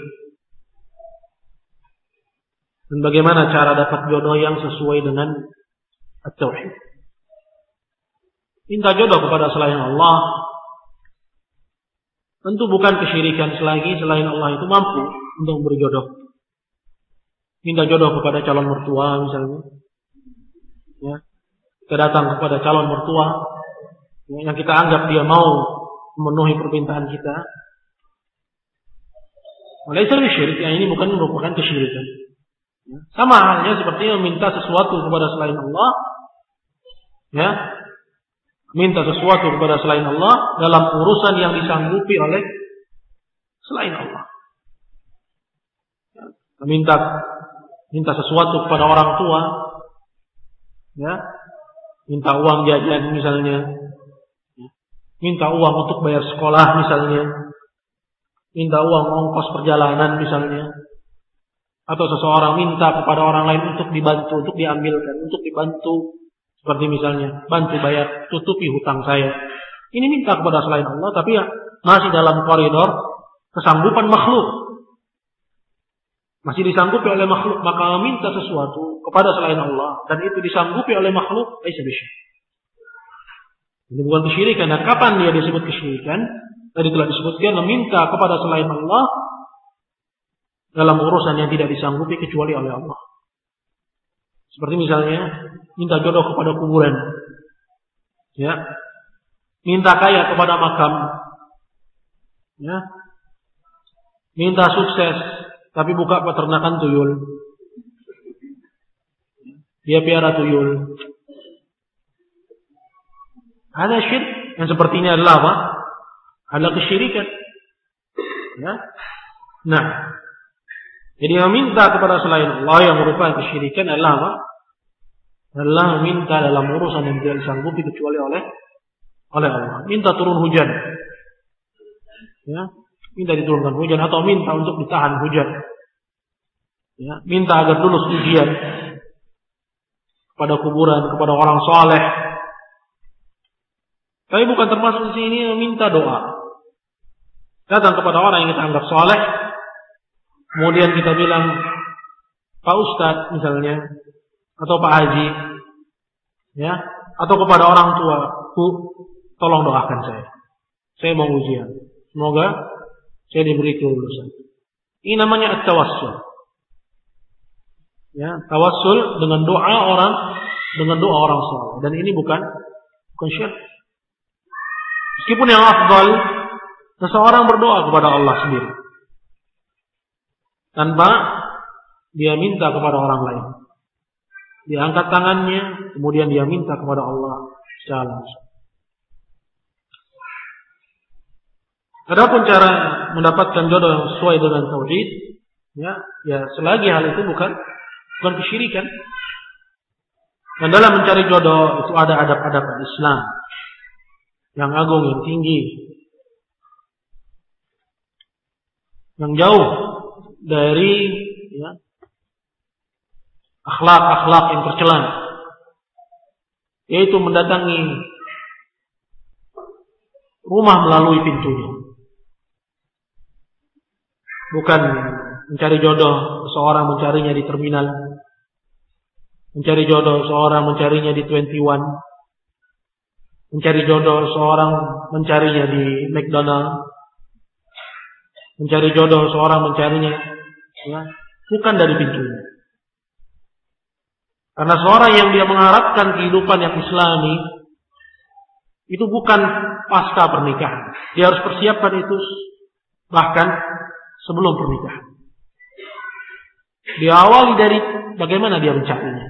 [SPEAKER 1] Dan bagaimana cara dapat jodoh yang sesuai dengan at-tauhid? Minta jodoh kepada selain Allah tentu bukan kesyirikan selagi selain Allah itu mampu untuk memberi jodoh. Minta jodoh kepada calon mertua misalnya, ya, kita datang kepada calon mertua yang kita anggap dia mau memenuhi permintaan kita. Oleh itu syirik, yang ini bukan merupakan kesyirikan. Ya. Sama halnya seperti meminta sesuatu kepada selain Allah, ya, minta sesuatu kepada selain Allah dalam urusan yang disanggupi oleh selain Allah. Ya. Minta sesuatu kepada orang tua, ya, minta uang jajan misalnya, minta uang untuk bayar sekolah misalnya, minta uang ongkos perjalanan misalnya, atau seseorang minta kepada orang lain untuk dibantu, untuk diambilkan, untuk dibantu, seperti misalnya bantu bayar, tutupi hutang saya. Ini minta kepada selain Allah, tapi ya masih dalam koridor kesanggupan makhluk. Masih disanggupi oleh makhluk, maka meminta sesuatu kepada selain Allah dan itu disanggupi oleh makhluk, ini bukan kesyirikan. Dan kapan dia disebut kesyirikan? Tadi telah disebutkan, meminta kepada selain Allah dalam urusan yang tidak disanggupi kecuali oleh Allah. Seperti misalnya minta jodoh kepada kuburan, ya, minta kaya kepada makam, ya, minta sukses tapi buka peternakan tuyul. dia piara tuyul. Ada syirik yang sepertinya adalah apa? Adalah kesyirikan. Ya. Nah, jadi meminta kepada selain Allah yang merupakan kesyirikan adalah apa? Adalah meminta dalam urusan yang tidak disanggupi kecuali oleh Allah. Minta turun hujan. Ya, minta diturunkan hujan atau minta untuk ditahan hujan. Ya, minta agar lulus ujian kepada kuburan, kepada orang saleh. Tapi bukan termasuk di sini meminta doa. Datang kepada orang yang kita anggap saleh, kemudian kita bilang, Pak Ustadz misalnya, atau Pak Haji, ya, atau kepada orang tua, Bu, tolong doakan saya. Saya mau ujian. Semoga saya diberi kelulusan. Ini namanya at-tawassul. Ya, tawassul dengan doa orang saleh. Dan ini bukan syirik. Meskipun yang afdal seseorang berdoa kepada Allah sendiri tanpa dia minta kepada orang lain. Dia angkat tangannya, kemudian dia minta kepada Allah secara langsung. Adapun cara mendapatkan jodoh yang sesuai dengan tauhid, ya selagi hal itu bukan kesyirikan. Dan dalam mencari jodoh itu ada adab-adab Islam yang agung, yang tinggi, yang jauh dari akhlak-akhlak yang tercela, yaitu mendatangi rumah melalui pintunya. Bukan mencari jodoh seorang mencarinya di terminal, mencari jodoh seorang mencarinya di 21, mencari jodoh seorang mencarinya di McDonald, mencari jodoh seorang mencarinya bukan dari pintunya. Karena seorang yang dia mengharapkan kehidupan yang islami itu bukan pasca pernikahan. Dia harus persiapkan itu bahkan sebelum pernikahan. Diawali dari bagaimana dia mencarinya.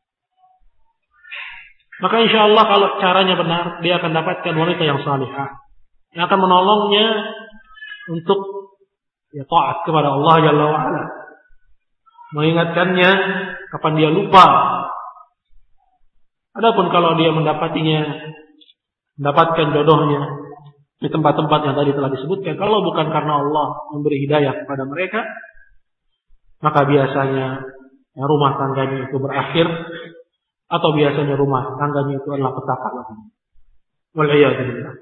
[SPEAKER 1] Maka insya Allah kalau caranya benar, dia akan dapatkan wanita yang salihah, yang akan menolongnya untuk taat kepada Allah Jalla wa'ala, mengingatkannya kapan dia lupa. Adapun kalau dia mendapatkan jodohnya di tempat-tempat yang tadi telah disebutkan, kalau bukan karena Allah memberi hidayah kepada mereka, maka biasanya rumah tangganya itu berakhir, atau biasanya rumah tangganya itu adalah petaka lagi. Wal'iyadzubillah.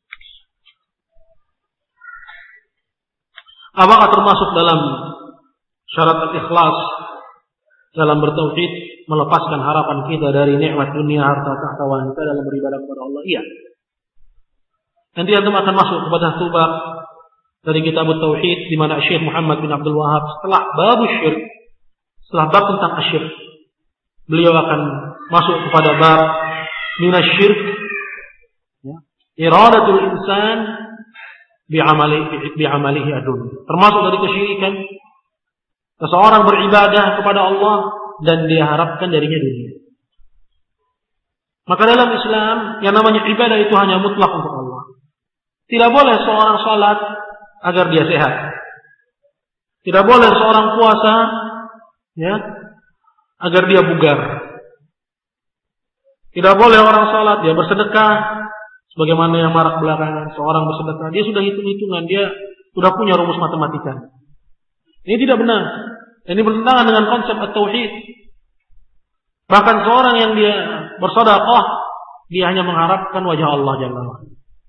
[SPEAKER 1] Apakah termasuk dalam syarat al-ikhlas dalam bertauhid melepaskan harapan kita dari nikmat dunia, harta, tahta, wanita dalam beribadah kepada Allah? Iya. Nanti antum akan masuk kepada bab dari kitab tauhid di mana Syekh Muhammad bin Abdul Wahhab setelah bab syirik, setelah bab tentang asyirk, beliau akan masuk kepada bab minasyirk, iradatul insan bi'amalihi ad-dunya. Termasuk dari kesyirikan seseorang beribadah kepada Allah dan dia harapkan darinya dunia. Maka dalam Islam yang namanya ibadah itu hanya mutlak untuk Allah. Tidak boleh seorang salat agar dia sehat. Tidak boleh seorang puasa agar dia bugar. Tidak boleh orang salat dia bersedekah sebagaimana yang marak belakangan. Seorang bersedekah dia sudah hitung-hitungan, dia sudah punya rumus matematika. Ini tidak benar. Ini bertentangan dengan konsep at-tauhid. Bahkan seorang yang dia bersedekah, dia hanya mengharapkan wajah Allah Jalla wa'ala.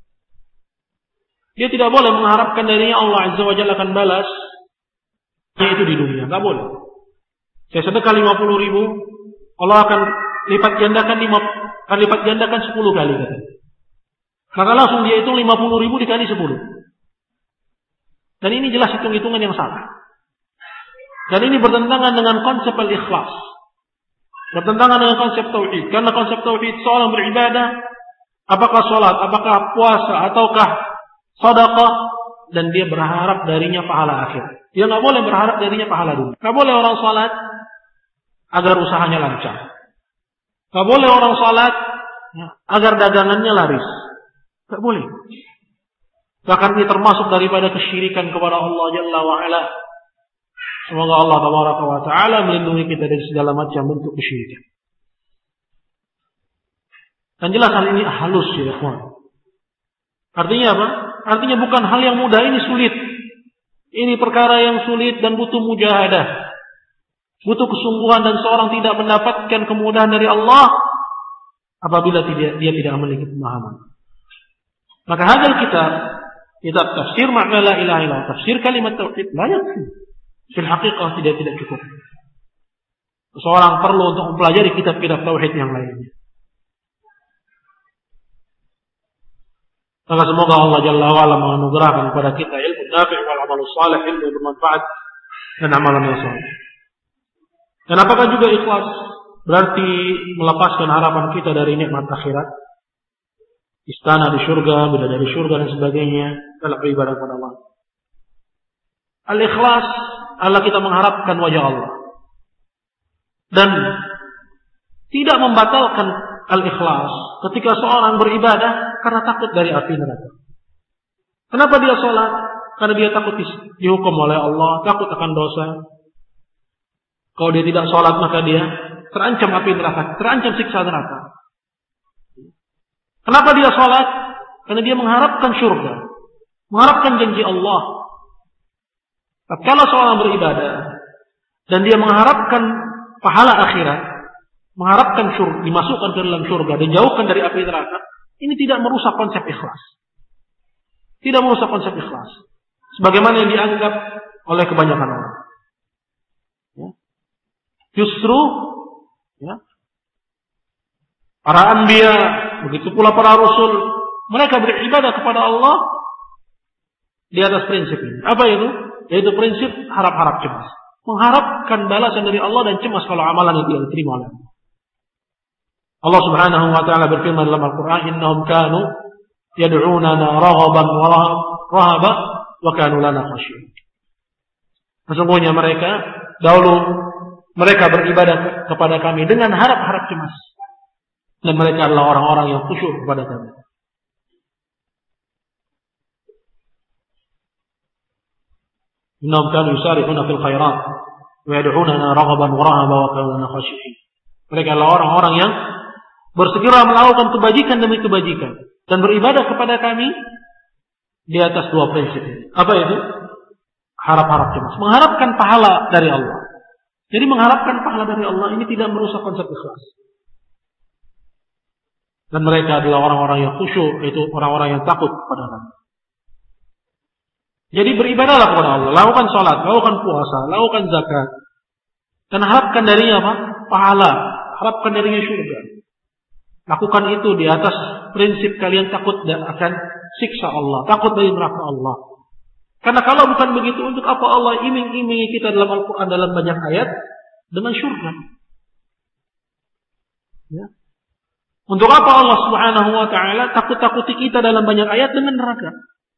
[SPEAKER 1] Dia tidak boleh mengharapkan darinya Allah Azza wa Jalla akan balas, yaitu di dunia. Tidak boleh. Saya sedekah 50.000, Allah akan lipat gandakan 10 kali kata. Maka langsung dia hitung 50.000 dikali 10. Dan ini jelas hitung-hitungan yang salah. Dan ini bertentangan dengan konsep al-ikhlas. Bertentangan dengan konsep tauhid. Karena konsep tauhid seorang beribadah, apakah sholat, apakah puasa, ataukah sedekah, dan dia berharap darinya pahala akhir. Dia nggak boleh berharap darinya pahala dunia. Nggak boleh orang sholat agar usahanya lancar. Gak boleh orang salat agar dagangannya laris. Gak boleh. Bahkan ini termasuk daripada kesyirikan kepada Allah Jalla wa'ala. Semoga Allah Tabaraka wa Ta'ala melindungi kita dari segala macam bentuk kesyirikan. Dan jelas hal ini halus ya ikhwan. Artinya apa? Artinya bukan hal yang mudah, ini sulit. Ini perkara yang sulit dan butuh mujahadah. Butuh kesungguhan dan seorang tidak mendapatkan kemudahan dari Allah apabila dia tidak memiliki pemahaman. Maka hadal kitab tafsir makna la ilaha illallah, tafsir kalimat tauhid la yakfi. Fil haqiqah tidak cukup. Seorang perlu untuk mempelajari kitab-kitab tauhid yang lainnya. Maka semoga Allah Jalla wa'ala menganugerahkan kepada kita ilmu nafi' wal amal salih, ilmu bermanfaat dan amalan yang saleh. Dan apakah juga ikhlas berarti melepaskan harapan kita dari nikmat akhirat, istana di surga, bidadari surga dan sebagainya dalam beribadah kepada Allah. Al-ikhlas adalah kita mengharapkan wajah Allah dan tidak membatalkan al-ikhlas ketika seorang beribadah karena takut dari api neraka. Kenapa dia sholat? Karena dia takut dihukum oleh Allah, takut akan dosa. Kalau dia tidak sholat maka dia terancam api neraka, terancam siksa neraka. Kenapa dia sholat? Karena dia mengharapkan surga, mengharapkan janji Allah. Tatkala seorang beribadah dan dia mengharapkan pahala akhirat, mengharapkan surga, dimasukkan ke dalam surga, dijauhkan dari api neraka, ini tidak merusak konsep ikhlas. Tidak merusak konsep ikhlas. Sebagaimana yang dianggap oleh kebanyakan orang. Ya. Justru ya, para anbiya, begitu pula para rasul, mereka beribadah kepada Allah di atas prinsip ini. Apa itu? Yaitu prinsip harap-harap cemas. Mengharapkan balasan dari Allah dan cemas kalau amalan itu diterima oleh Allah. Allah Subhanahu wa taala berfirman dalam Al-Qur'an, "Innahum kanu yad'unana raghaban wa rahaba wa kanu lana khashi'in." Sesungguhnya dahulu mereka beribadah kepada kami dengan harap-harap cemas. Dan mereka adalah orang-orang yang khusyuk kepada kami. Innahum kanu yusari'una fil khairat wa yad'unana raghaban wa rahaba wa kanu lana khashi'in. Mereka adalah orang-orang yang bersegera melakukan kebajikan demi kebajikan dan beribadah kepada kami di atas dua prinsip ini. Apa itu? Harap-harap cemas, mengharapkan pahala dari Allah. Jadi mengharapkan pahala dari Allah ini tidak merusak konsep ikhlas. Dan mereka adalah orang-orang yang khusyuk, yaitu orang-orang yang takut kepada kami. Jadi beribadahlah kepada Allah, lakukan sholat, lakukan puasa, lakukan zakat, dan harapkan darinya apa? Pahala, harapkan darinya surga. Lakukan itu di atas prinsip kalian takut akan siksa Allah, takut dari neraka Allah. Karena kalau bukan begitu, untuk apa Allah iming-imingi kita dalam Al-Quran dalam banyak ayat dengan surga? Ya. Untuk apa Allah Subhanahu wa taala takut-takuti kita dalam banyak ayat dengan neraka?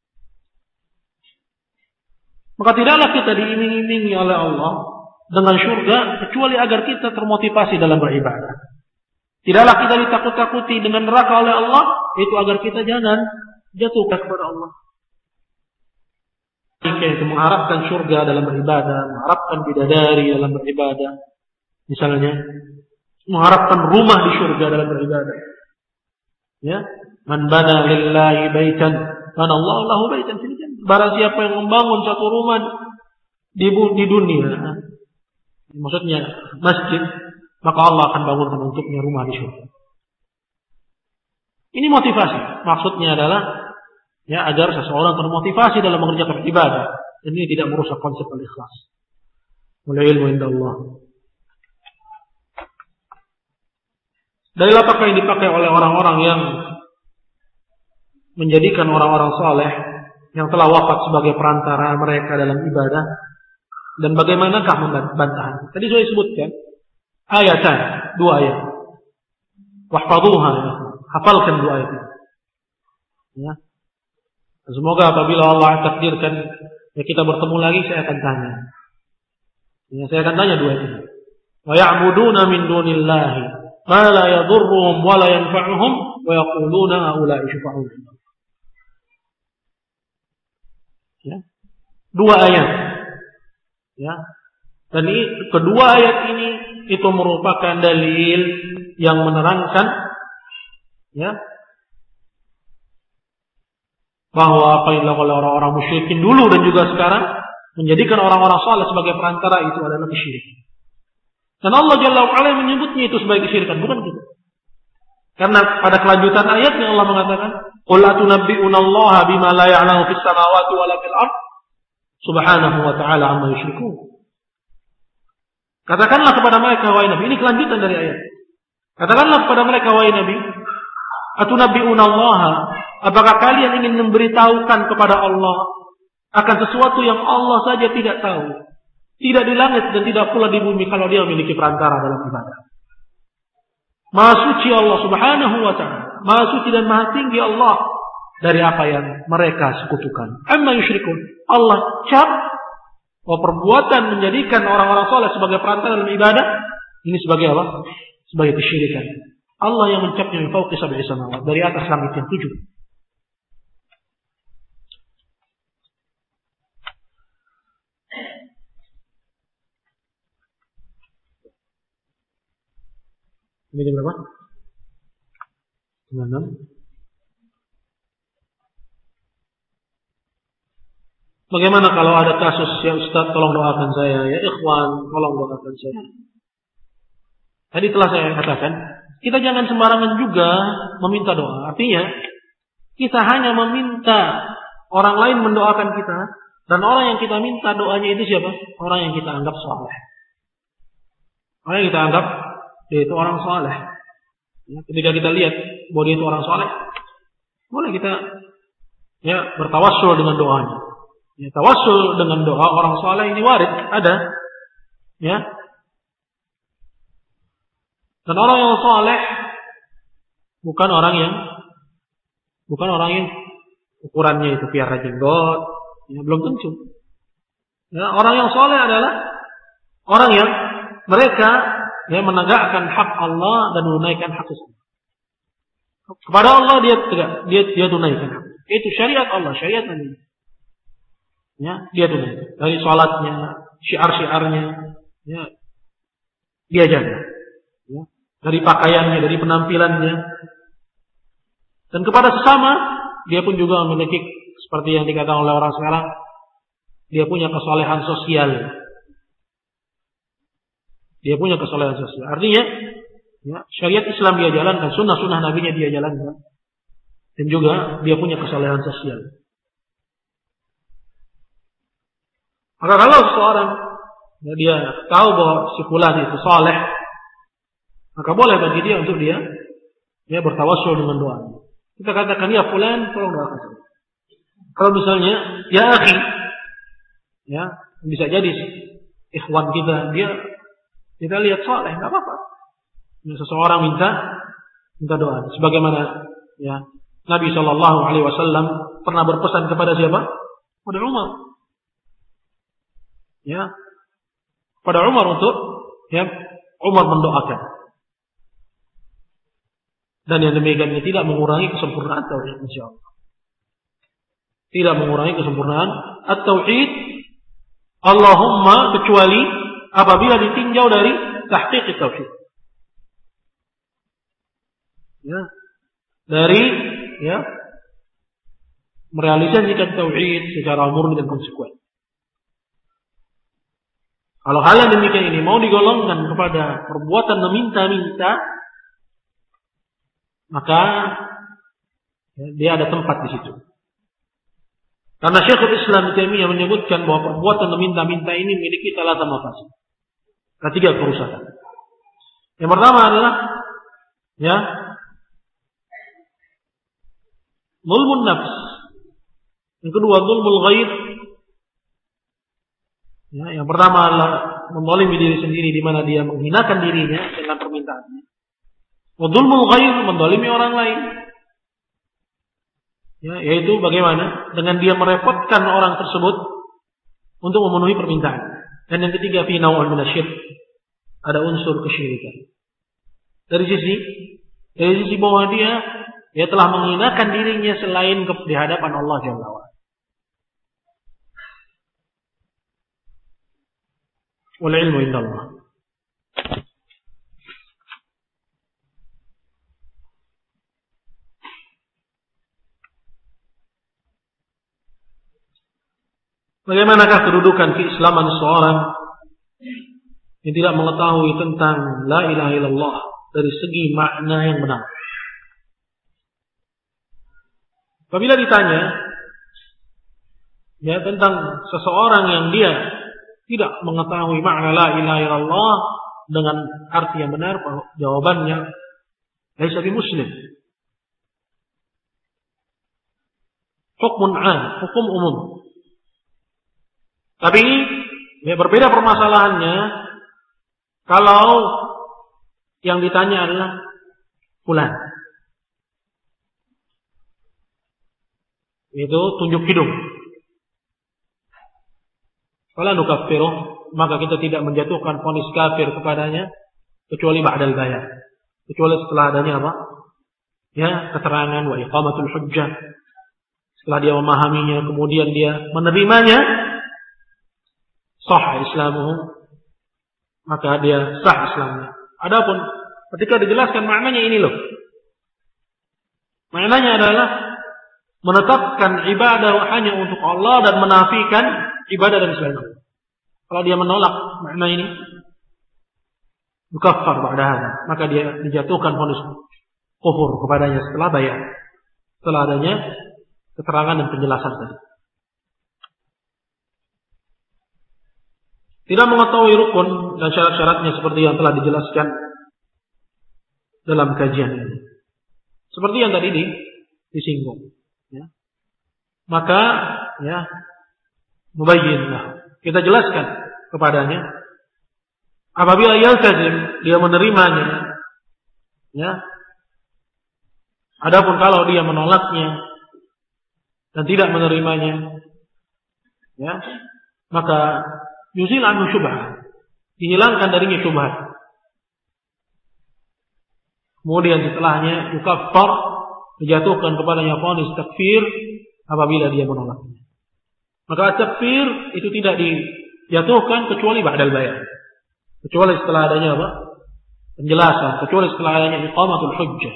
[SPEAKER 1] Maka tidaklah kita diiming-imingi oleh Allah dengan surga kecuali agar kita termotivasi dalam beribadah. Tidaklah kita ditakut-takuti dengan neraka oleh Allah, itu agar kita jangan jatuh kepada Allah. Itu mengharapkan surga dalam beribadah, mengharapkan bidadari dalam beribadah. Misalnya, mengharapkan rumah di surga dalam beribadah. Ya, man bana lillahi baitan, bana Allah lahu baitan fil jannah. Barang siapa yang membangun satu rumah di dunia, maksudnya masjid, maka Allah akan bangunkan untuknya rumah di surga. Ini motivasi. Maksudnya adalah ya agar seseorang termotivasi dalam mengerjakan ibadah. Dan ini tidak merusak konsep al-ikhlas. Wal ilmu indallah. Dalil apakah yang dipakai oleh orang-orang yang menjadikan orang-orang saleh yang telah wafat sebagai perantara mereka dalam ibadah, dan bagaimanakah bantahan? Tadi saya sebutkan ayatan, dua ayat. Wahfadhuha, hafalkan dua ayat ini. Ya. Semoga apabila Allah takdirkan ya kita bertemu lagi, saya akan tanya. Ya, saya akan tanya dua ayat ini. Wa ya'buduna min dunillahi ma la yadurruhum wa la yanfa'uhum wa yaquluna haula'i syufa'a'una. Ya. Dua ayat. Ya. Dan kedua ayat ini itu merupakan dalil yang menerangkan ya bahwa apa yang dilakukan oleh orang-orang musyrikin dulu dan juga sekarang menjadikan orang-orang saleh sebagai perantara itu adalah kesyirikan. Dan Allah Jalla wa Ala menyebutnya itu sebagai kesyirikan, bukan gitu. Karena pada kelanjutan ayatnya Allah mengatakan, "Qul atunabbi'unallaha bima la ya'lamu fis samawati wa la fil ard, subhanahu wa ta'ala amma yusyrikun." Katakanlah kepada mereka wahai Nabi, ini kelanjutan dari ayat. Katakanlah kepada mereka wahai Nabi, atunabbi'unallaha, apakah kalian ingin memberitahukan kepada Allah akan sesuatu yang Allah saja tidak tahu? Tidak di langit dan tidak pula di bumi kalau dia memiliki perantara dalam ibadah. Maha suci Allah subhanahu wa ta'ala. Maha suci dan maha tinggi Allah dari apa yang mereka sekutukan. Amma yusyrikun. Allah cap bahwa perbuatan menjadikan orang-orang soleh sebagai perantara dalam ibadah ini sebagai apa? Sebagai kesyirikan. Allah yang mencapnya min fawqi sab'i samawat, dari atas langit yang 7. Ini jam berapa? 9. Bagaimana kalau ada kasus ya Ustaz, tolong doakan saya, ya ikhwan, tolong doakan saya. Tadi telah saya katakan, kita jangan sembarangan juga meminta doa. Artinya, kita hanya meminta orang lain mendoakan kita, dan orang yang kita minta doanya itu siapa? Orang yang kita anggap saleh. Orang yang kita anggap dia itu orang saleh. Ya, ketika kita lihat bahwa dia itu orang saleh, boleh kita ya bertawassul dengan doanya. Ya, tawassul dengan doa orang saleh ini warid, ada. Ya. Dan orang yang saleh bukan orang yang ukurannya itu piara jenggot, ya, belum tentu. Ya, orang yang saleh adalah orang yang mereka yang menegakkan hak Allah dan menunaikan hak Allah. Kepada Allah dia tunaikan hak. Itu syariat Allah, syariat Nabi. Ya, dia tunaikan. Dari salatnya, syiar-syiarnya, ya, dia jaga. Ya, dari pakaiannya, dari penampilannya. Dan kepada sesama, dia pun juga memiliki seperti yang dikatakan oleh orang sekarang, dia punya kesolehan sosial. Dia punya kesolehan sosial. Artinya, ya, syariat Islam dia jalankan, sunnah-sunnah Nabi-Nya dia jalankan. Dan juga dia punya kesolehan sosial. Maka kalau seseorang ya, dia tahu bahwa si fulan itu saleh, maka boleh bagi dia untuk dia bertawassul dengan doa. Kita katakan, ya fulan, tolong doakan saya. Kalau misalnya, ya akhi, ya bisa jadi ikhwan kita lihat saleh, nggak apa-apa. Ya, seseorang minta doa. Sebagaimana ya Nabi Shallallahu Alaihi Wasallam pernah berpesan kepada siapa? Kepada Umar. Ya, kepada Umar untuk Umar mendoakan. Dan yang demikian ini tidak mengurangi kesempurnaan tauhid, insyaallah. Tidak mengurangi kesempurnaan at-tauhid. Allahumma kecuali apabila ditinjau dari tahqiq tauhid. Ya. Dari merealisasikan tauhid secara murni dan konsekuen. Kalau hal yang demikian ini mau digolongkan kepada perbuatan meminta-minta, maka dia ada tempat di situ. Karena Syekhul Islam Taimiyah menyebutkan bahwa perbuatan meminta-minta ini memiliki talata mafasid. Ketiga kerusakan. Yang pertama adalah zulmun nafs. Yang kedua zulmul ghair. Ya, yang pertama adalah menzalimi diri sendiri di mana dia menghinakan dirinya dengan permintaannya. Wa zulmul ghair, menzalimi orang lain. Ya, yaitu bagaimana? Dengan dia merepotkan orang tersebut untuk memenuhi permintaan. Dan yang ketiga, fi naw'un minasyirk. Ada unsur kesyirikan. Dari sisi bahwa dia telah menghinakan dirinya selain di hadapan Allah Jalla wa'ala. Wal ilmu indallah. Bagaimanakah kedudukan keislaman seorang yang tidak mengetahui tentang la ilaha illallah dari segi makna yang benar? Apabila ditanya tentang seseorang yang dia tidak mengetahui makna la ilaha illallah dengan arti yang benar, jawabannya laisa bimuslim. Hukum umum. Tapi berbeda permasalahannya kalau yang ditanya adalah fulan. Itu tunjuk hidung. Fala nukaffiruh, maka kita tidak menjatuhkan vonis kafir kepadanya kecuali ba'dal bayan. Kecuali setelah adanya apa? Keterangan wa iqamatul hujjah. Setelah dia memahaminya, kemudian dia menerimanya, sah islamuhu, maka dia sah Islamnya. Adapun ketika dijelaskan maknanya ini loh. Maknanya adalah menetapkan ibadah hanya untuk Allah dan menafikan ibadah dan selain Allah. Kalau dia menolak makna ini, yukaffar ba'da hada, maka dia dijatuhkan vonis kufur kepadanya setelah bayan, setelah adanya keterangan dan penjelasan tadi. Tidak mengetahui rukun dan syarat-syaratnya seperti yang telah dijelaskan dalam kajian ini. Seperti yang tadi disinggung. Maka mubayyinlah, kita jelaskan kepadanya. Apabila yaltazim, dia menerimanya. Adapun kalau dia menolaknya dan tidak menerimanya, maka yuzil anhu syubhah, dihilangkan darinya syubhat. Kemudian setelahnya yukaffar, dijatuhkan kepadanya vonis takfir apabila dia menolaknya. Maka takfir itu tidak dijatuhkan kecuali ba'dal bayan, kecuali setelah adanya apa? Penjelasan, kecuali setelah adanya iqamatul hujjah.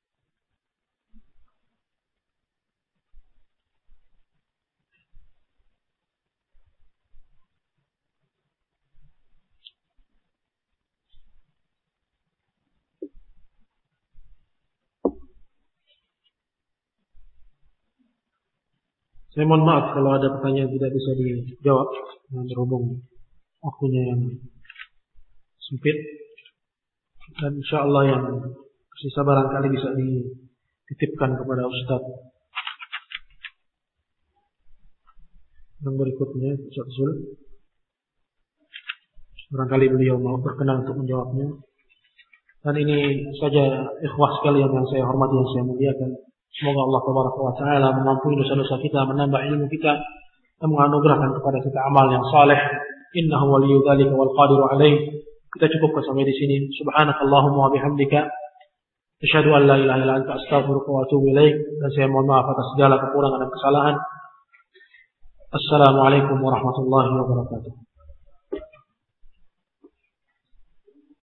[SPEAKER 1] Saya mohon maaf kalau ada pertanyaan tidak bisa dijawab berhubung waktunya yang sempit, dan insyaallah yang sisa barangkali bisa dititipkan kepada Ustaz yang berikutnya, Ustaz Zul. Barangkali beliau mau berkenan untuk menjawabnya. Dan ini saja ikhwah sekalian yang saya hormati, yang saya muliakan. Semoga Allah Taala mengampuni dosa-dosa kita, menambah ilmu kita, dan menganugerahkan kepada kita amal yang saleh. Innahu waliyyu dzalika wal qadiru alaih. Kita cukupkan sampai di sini. Subhanakallahumma wa bihamdika, asyhadu an la ilaha illa anta, astaghfiruka wa atubu ilaik. Dan saya mohon maaf atas segala kekurangan dan kesalahan. Assalamualaikum warahmatullahi wabarakatuh.